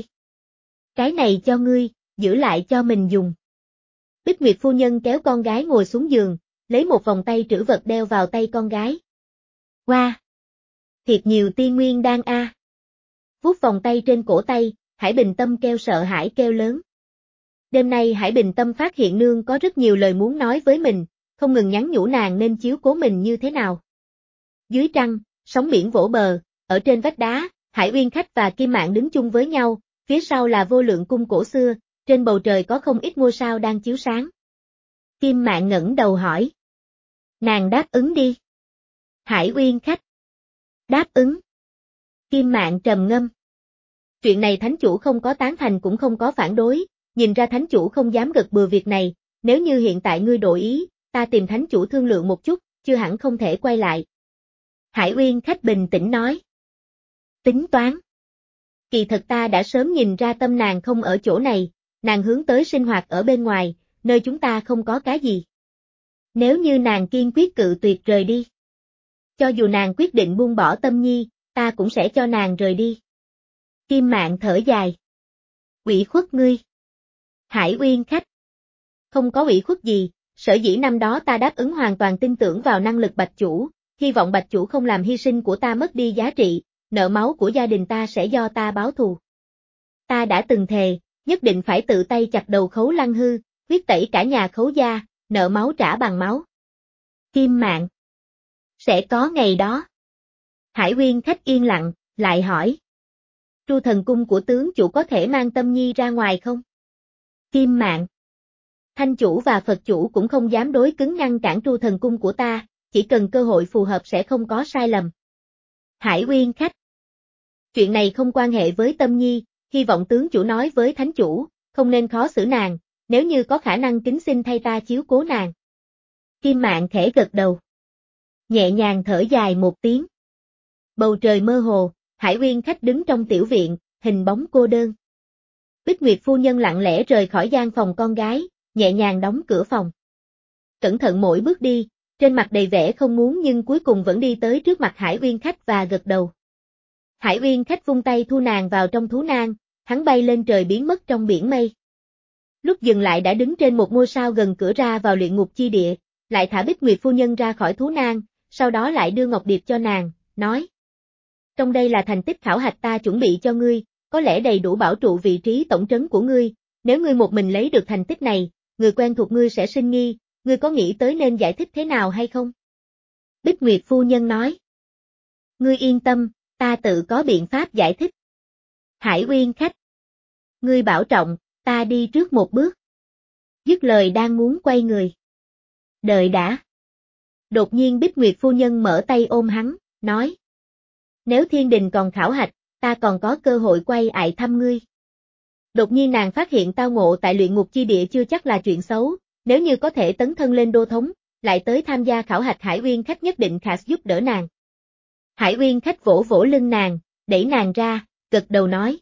Cái này cho ngươi, giữ lại cho mình dùng. Bích Nguyệt phu nhân kéo con gái ngồi xuống giường, lấy một vòng tay trữ vật đeo vào tay con gái. Wow! Thiệt nhiều tiên nguyên đan a. Vuốt vòng tay trên cổ tay, Hải Bình Tâm kêu sợ hãi kêu lớn. Đêm nay Hải Bình Tâm phát hiện nương có rất nhiều lời muốn nói với mình, không ngừng nhắn nhủ nàng nên chiếu cố mình như thế nào. Dưới trăng, sóng biển vỗ bờ, ở trên vách đá, Hải Uyên khách và Kim Mạn đứng chung với nhau, phía sau là vô lượng cung cổ xưa, trên bầu trời có không ít ngôi sao đang chiếu sáng. Kim Mạn ngẩng đầu hỏi. Nàng đáp ứng đi. Hải Uyên khách. Đáp ứng. Kim Mạn trầm ngâm. Chuyện này thánh chủ không có tán thành cũng không có phản đối, nhìn ra thánh chủ không dám gật bừa việc này, nếu như hiện tại ngươi đổi ý, ta tìm thánh chủ thương lượng một chút, chưa hẳn không thể quay lại. Hải Uyên Khách bình tĩnh nói. Tính toán. Kỳ thật ta đã sớm nhìn ra tâm nàng không ở chỗ này, nàng hướng tới sinh hoạt ở bên ngoài, nơi chúng ta không có cái gì. Nếu như nàng kiên quyết cự tuyệt rời đi. Cho dù nàng quyết định buông bỏ Tâm Nhi, ta cũng sẽ cho nàng rời đi. Kim Mạn thở dài. Ủy khuất ngươi. Hải Uyên Khách. Không có ủy khuất gì, sở dĩ năm đó ta đáp ứng hoàn toàn tin tưởng vào năng lực Bạch Chủ, hy vọng Bạch Chủ không làm hy sinh của ta mất đi giá trị, nợ máu của gia đình ta sẽ do ta báo thù. Ta đã từng thề, nhất định phải tự tay chặt đầu Khấu Lăng Hư, huyết tẩy cả nhà Khấu gia, nợ máu trả bằng máu. Kim Mạn. Sẽ có ngày đó. Hải Uyên Khách yên lặng, lại hỏi. Tru Thần Cung của tướng chủ có thể mang Tâm Nhi ra ngoài không? Kim Mạn. Thanh chủ và Phật chủ cũng không dám đối cứng ngăn cản Tru Thần Cung của ta, chỉ cần cơ hội phù hợp sẽ không có sai lầm. Hải Uyên Khách. Chuyện này không quan hệ với Tâm Nhi, hy vọng tướng chủ nói với thánh chủ, không nên khó xử nàng, nếu như có khả năng kính xin thay ta chiếu cố nàng. Kim Mạn khẽ gật đầu. Nhẹ nhàng thở dài một tiếng. Bầu trời mơ hồ, Hải Uyên Khách đứng trong tiểu viện, hình bóng cô đơn. Bích Nguyệt phu nhân lặng lẽ rời khỏi gian phòng con gái, nhẹ nhàng đóng cửa phòng. Cẩn thận mỗi bước đi, trên mặt đầy vẻ không muốn nhưng cuối cùng vẫn đi tới trước mặt Hải Uyên Khách và gật đầu. Hải Uyên Khách vung tay thu nàng vào trong thú nang, hắn bay lên trời biến mất trong biển mây. Lúc dừng lại đã đứng trên một ngôi sao gần cửa ra vào luyện ngục chi địa, lại thả Bích Nguyệt phu nhân ra khỏi thú nang, sau đó lại đưa ngọc điệp cho nàng, nói. Trong đây là thành tích khảo hạch ta chuẩn bị cho ngươi, có lẽ đầy đủ bảo trụ vị trí tổng trấn của ngươi, nếu ngươi một mình lấy được thành tích này, người quen thuộc ngươi sẽ sinh nghi, ngươi có nghĩ tới nên giải thích thế nào hay không? Bích Nguyệt phu nhân nói. Ngươi yên tâm, ta tự có biện pháp giải thích. Hải Uyên Khách. Ngươi bảo trọng, ta đi trước một bước. Dứt lời đang muốn quay người. Đợi đã. Đột nhiên Bích Nguyệt phu nhân mở tay ôm hắn, nói. Nếu thiên đình còn khảo hạch, ta còn có cơ hội quay lại thăm ngươi. Đột nhiên nàng phát hiện tao ngộ tại luyện ngục chi địa chưa chắc là chuyện xấu, nếu như có thể tấn thân lên đô thống, lại tới tham gia khảo hạch Hải Uyên Khách nhất định khả giúp đỡ nàng. Hải Uyên Khách vỗ vỗ lưng nàng, đẩy nàng ra, gật đầu nói.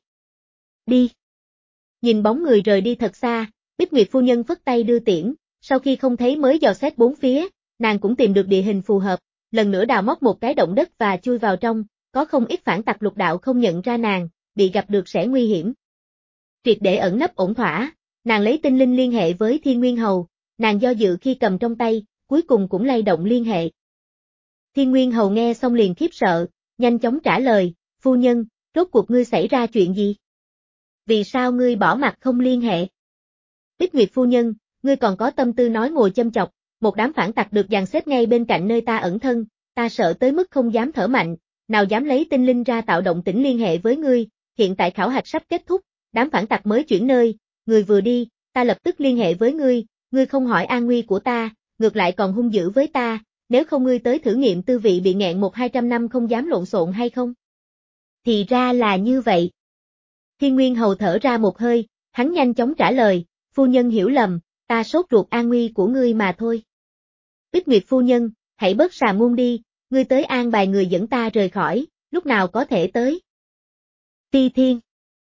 Đi. Nhìn bóng người rời đi thật xa, Bích Nguyệt phu nhân phất tay đưa tiễn, sau khi không thấy mới dò xét bốn phía, nàng cũng tìm được địa hình phù hợp, lần nữa đào móc một cái động đất và chui vào trong, có không ít phản tặc lục đạo không nhận ra nàng, bị gặp được sẽ nguy hiểm. Triệt để ẩn nấp ổn thỏa, nàng lấy tinh linh liên hệ với Thiên Nguyên Hầu, nàng do dự khi cầm trong tay, cuối cùng cũng lay động liên hệ. Thiên Nguyên Hầu nghe xong liền khiếp sợ, nhanh chóng trả lời, phu nhân, rốt cuộc ngươi xảy ra chuyện gì? Vì sao ngươi bỏ mặt không liên hệ? Bích Nguyệt phu nhân, ngươi còn có tâm tư nói ngồi châm chọc, một đám phản tặc được dàn xếp ngay bên cạnh nơi ta ẩn thân, ta sợ tới mức không dám thở mạnh, nào dám lấy tinh linh ra tạo động tĩnh liên hệ với ngươi, hiện tại khảo hạch sắp kết thúc, đám phản tặc mới chuyển nơi, người vừa đi, ta lập tức liên hệ với ngươi, ngươi không hỏi an nguy của ta, ngược lại còn hung dữ với ta, nếu không ngươi tới thử nghiệm tư vị bị nghẹn một hai trăm năm không dám lộn xộn hay không? Thì ra là như vậy. Thiên Nguyên Hầu thở ra một hơi, hắn nhanh chóng trả lời, phu nhân hiểu lầm, ta sốt ruột an nguy của ngươi mà thôi. Bích Nguyệt phu nhân, hãy bớt xà ngôn đi, ngươi tới an bài người dẫn ta rời khỏi, lúc nào có thể tới. Ti Thiên.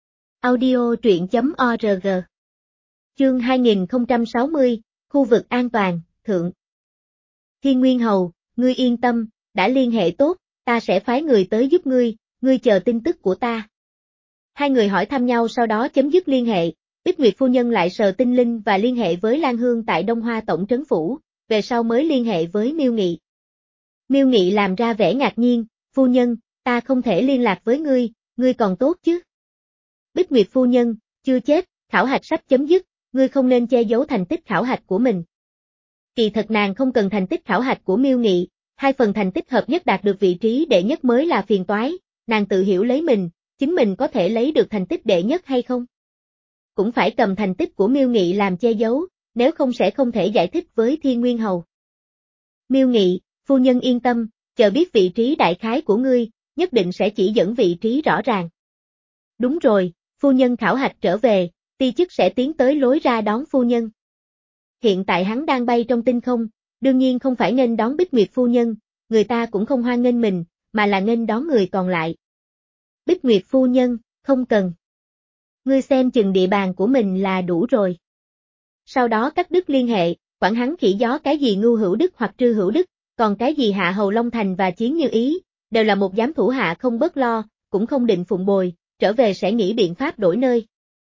Audio truyện chấm org. Chương hai nghìn không trăm sáu mươi, khu vực an toàn, thượng. Thiên Nguyên Hầu, ngươi yên tâm, đã liên hệ tốt, ta sẽ phái người tới giúp ngươi, ngươi chờ tin tức của ta. Hai người hỏi thăm nhau sau đó chấm dứt liên hệ, Bích Nguyệt phu nhân lại sờ tinh linh và liên hệ với Lan Hương tại Đông Hoa Tổng trấn phủ, về sau mới liên hệ với Miêu Nghị. Miêu Nghị làm ra vẻ ngạc nhiên, phu nhân, ta không thể liên lạc với ngươi, ngươi còn tốt chứ? Bích Nguyệt phu nhân, chưa chết, khảo hạch sắp chấm dứt, ngươi không nên che giấu thành tích khảo hạch của mình. Kỳ thật nàng không cần thành tích khảo hạch của Miêu Nghị, hai phần thành tích hợp nhất đạt được vị trí đệ nhất mới là phiền toái, nàng tự hiểu lấy mình, chính mình có thể lấy được thành tích đệ nhất hay không? Cũng phải cầm thành tích của Miêu Nghị làm che giấu, nếu không sẽ không thể giải thích với Thiên Nguyên Hầu. Miêu Nghị, phu nhân yên tâm, chờ biết vị trí đại khái của ngươi, nhất định sẽ chỉ dẫn vị trí rõ ràng. Đúng rồi, phu nhân khảo hạch trở về, ti chức sẽ tiến tới lối ra đón phu nhân. Hiện tại hắn đang bay trong tinh không, đương nhiên không phải nghênh đón Bích Nguyệt phu nhân, người ta cũng không hoan nghênh mình, mà là nghênh đón người còn lại. Bích Nguyệt phu nhân, không cần. Ngươi xem chừng địa bàn của mình là đủ rồi. Sau đó cắt đứt liên hệ, quản hắn khỉ gió cái gì Ngưu Hữu Đức hoặc Trư Hữu Đức, còn cái gì Hạ Hầu Long Thành và Chiến Như Ý, đều là một giám thủ hạ không bớt lo, cũng không định phụng bồi, trở về sẽ nghĩ biện pháp đổi nơi.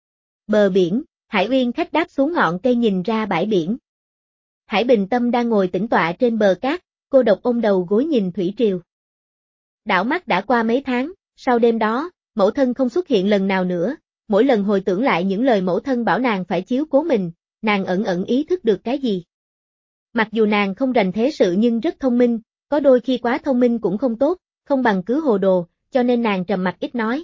Bờ biển, Hải Uyên khách đáp xuống ngọn cây nhìn ra bãi biển. Hải Bình Tâm đang ngồi tĩnh tọa trên bờ cát, cô độc ôm đầu gối nhìn thủy triều. Đảo mắt đã qua mấy tháng, sau đêm đó, mẫu thân không xuất hiện lần nào nữa, mỗi lần hồi tưởng lại những lời mẫu thân bảo nàng phải chiếu cố mình, nàng ẩn ẩn ý thức được cái gì. Mặc dù nàng không rành thế sự nhưng rất thông minh, có đôi khi quá thông minh cũng không tốt, không bằng cứ hồ đồ, cho nên nàng trầm mặc ít nói.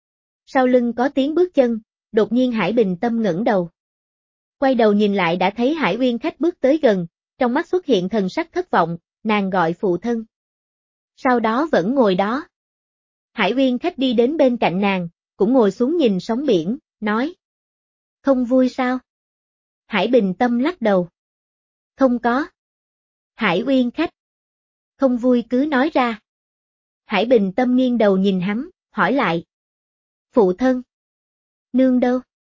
Sau lưng có tiếng bước chân, đột nhiên Hải Bình Tâm ngẩng đầu. Quay đầu nhìn lại đã thấy Hải Uyên khách bước tới gần, trong mắt xuất hiện thần sắc thất vọng, nàng gọi phụ thân. Sau đó vẫn ngồi đó. Hải Uyên khách đi đến bên cạnh nàng, cũng ngồi xuống nhìn sóng biển, nói. Không vui sao? Hải Bình Tâm lắc đầu. Không có. Hải Uyên khách. Không vui cứ nói ra. Hải Bình Tâm nghiêng đầu nhìn hắn, hỏi lại. Phụ thân. Nương đâu?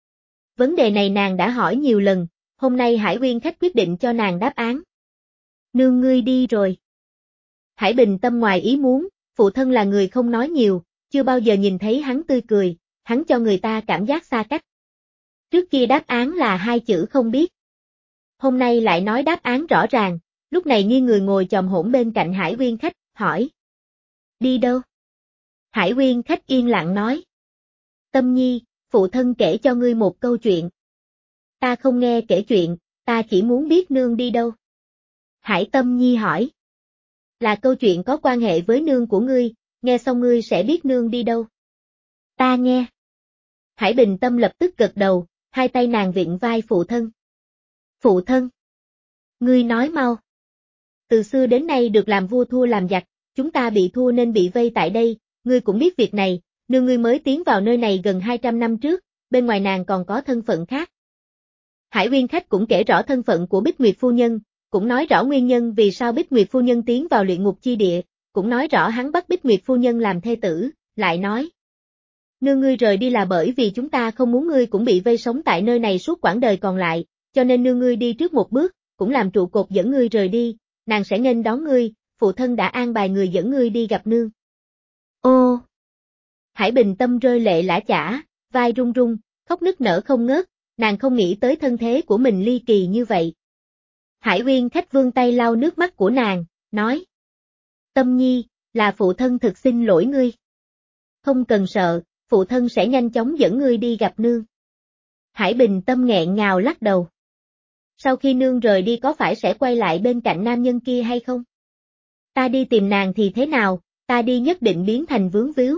Vấn đề này nàng đã hỏi nhiều lần, hôm nay Hải Uyên khách quyết định cho nàng đáp án. Nương ngươi đi rồi. Hải Bình Tâm ngoài ý muốn, phụ thân là người không nói nhiều, chưa bao giờ nhìn thấy hắn tươi cười, hắn cho người ta cảm giác xa cách. Trước kia đáp án là hai chữ không biết. Hôm nay lại nói đáp án rõ ràng, lúc này nghiêng người ngồi chòm hổm bên cạnh Hải Uyên khách, hỏi. Đi đâu? Hải Uyên khách yên lặng nói. Tâm Nhi, phụ thân kể cho ngươi một câu chuyện. Ta không nghe kể chuyện, ta chỉ muốn biết nương đi đâu. Hải Tâm Nhi hỏi. Là câu chuyện có quan hệ với nương của ngươi, nghe xong ngươi sẽ biết nương đi đâu. Ta nghe. Hải Bình Tâm lập tức gật đầu, hai tay nàng vịn vai phụ thân. Phụ thân. Ngươi nói mau. Từ xưa đến nay được làm vua thua làm giặc, chúng ta bị thua nên bị vây tại đây, ngươi cũng biết việc này, nương ngươi mới tiến vào nơi này gần hai trăm năm trước, bên ngoài nàng còn có thân phận khác. Hải Uyên khách cũng kể rõ thân phận của Bích Nguyệt phu nhân, cũng nói rõ nguyên nhân vì sao Bích Nguyệt phu nhân tiến vào luyện ngục chi địa, cũng nói rõ hắn bắt Bích Nguyệt phu nhân làm thê tử, lại nói. Nương ngươi rời đi là bởi vì chúng ta không muốn ngươi cũng bị vây sống tại nơi này suốt quãng đời còn lại, cho nên nương ngươi đi trước một bước, cũng làm trụ cột dẫn ngươi rời đi, nàng sẽ nghênh đón ngươi, phụ thân đã an bài người dẫn ngươi đi gặp nương. Ô! Hải Bình Tâm rơi lệ lã chả, vai run run, khóc nức nở không ngớt, nàng không nghĩ tới thân thế của mình ly kỳ như vậy. Hải Uyên khách vươn tay lau nước mắt của nàng, nói. Tâm Nhi, là phụ thân thực xin lỗi ngươi. Không cần sợ, phụ thân sẽ nhanh chóng dẫn ngươi đi gặp nương. Hải Bình Tâm nghẹn ngào lắc đầu. Sau khi nương rời đi có phải sẽ quay lại bên cạnh nam nhân kia hay không? Ta đi tìm nàng thì thế nào, ta đi nhất định biến thành vướng víu.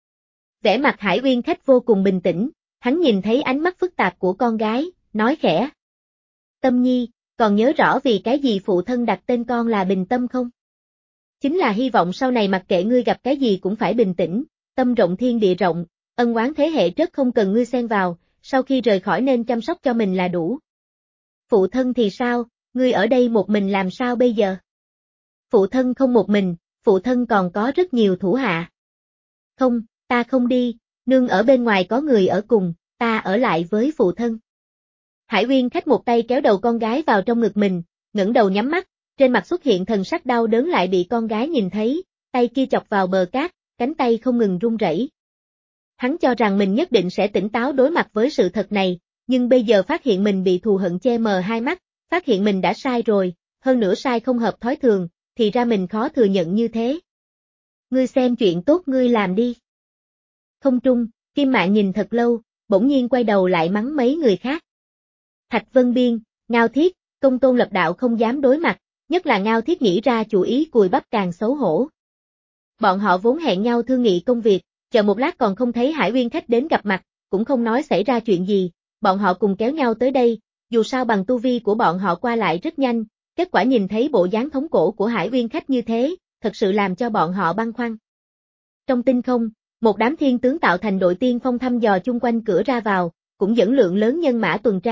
Vẻ mặt Hải Uyên khách vô cùng bình tĩnh, hắn nhìn thấy ánh mắt phức tạp của con gái, nói khẽ. Tâm Nhi, còn nhớ rõ vì cái gì phụ thân đặt tên con là Bình Tâm không? Chính là hy vọng sau này mặc kệ ngươi gặp cái gì cũng phải bình tĩnh, tâm rộng thiên địa rộng, ân oán thế hệ rất không cần ngươi xen vào, sau khi rời khỏi nên chăm sóc cho mình là đủ. Phụ thân thì sao, ngươi ở đây một mình làm sao bây giờ? Phụ thân không một mình, phụ thân còn có rất nhiều thủ hạ. Không, ta không đi, nương ở bên ngoài có người ở cùng, ta ở lại với phụ thân. Hải Uyên khách một tay kéo đầu con gái vào trong ngực mình, ngẩng đầu nhắm mắt, trên mặt xuất hiện thần sắc đau đớn lại bị con gái nhìn thấy, tay kia chọc vào bờ cát, cánh tay không ngừng run rẩy. Hắn cho rằng mình nhất định sẽ tỉnh táo đối mặt với sự thật này, nhưng bây giờ phát hiện mình bị thù hận che mờ hai mắt, phát hiện mình đã sai rồi, hơn nữa sai không hợp thói thường, thì ra mình khó thừa nhận như thế. Ngươi xem chuyện tốt ngươi làm đi. Không trung, Kim Mạn nhìn thật lâu, bỗng nhiên quay đầu lại mắng mấy người khác. Thạch Vân Biên, Ngao Thiết, Công Tôn Lập Đạo không dám đối mặt, nhất là Ngao Thiết nghĩ ra chủ ý cùi bắp càng xấu hổ. Bọn họ vốn hẹn nhau thương nghị công việc, chờ một lát còn không thấy Hải Uyên khách đến gặp mặt, cũng không nói xảy ra chuyện gì, bọn họ cùng kéo nhau tới đây, dù sao bằng tu vi của bọn họ qua lại rất nhanh, kết quả nhìn thấy bộ dáng thống cổ của Hải Uyên khách như thế, thật sự làm cho bọn họ băn khoăn. Trong tinh không, một đám thiên tướng tạo thành đội tiên phong thăm dò chung quanh cửa ra vào, cũng dẫn lượng lớn nhân mã tuần tra,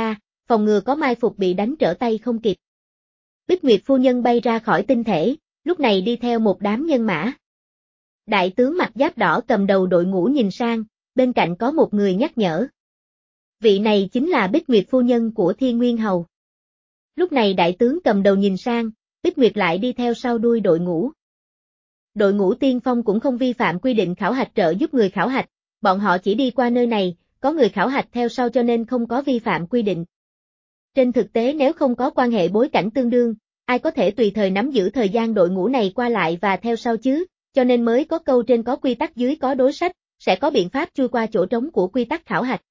phòng ngừa có mai phục bị đánh trở tay không kịp. Bích Nguyệt phu nhân bay ra khỏi tinh thể, lúc này đi theo một đám nhân mã. Đại tướng mặc giáp đỏ cầm đầu đội ngũ nhìn sang, bên cạnh có một người nhắc nhở. Vị này chính là Bích Nguyệt phu nhân của Thiên Nguyên Hầu. Lúc này đại tướng cầm đầu nhìn sang, Bích Nguyệt lại đi theo sau đuôi đội ngũ. Đội ngũ tiên phong cũng không vi phạm quy định khảo hạch trợ giúp người khảo hạch, bọn họ chỉ đi qua nơi này, có người khảo hạch theo sau cho nên không có vi phạm quy định. Trên thực tế nếu không có quan hệ bối cảnh tương đương, ai có thể tùy thời nắm giữ thời gian đội ngũ này qua lại và theo sau chứ, cho nên mới có câu trên có quy tắc dưới có đối sách, sẽ có biện pháp chui qua chỗ trống của quy tắc khảo hạch.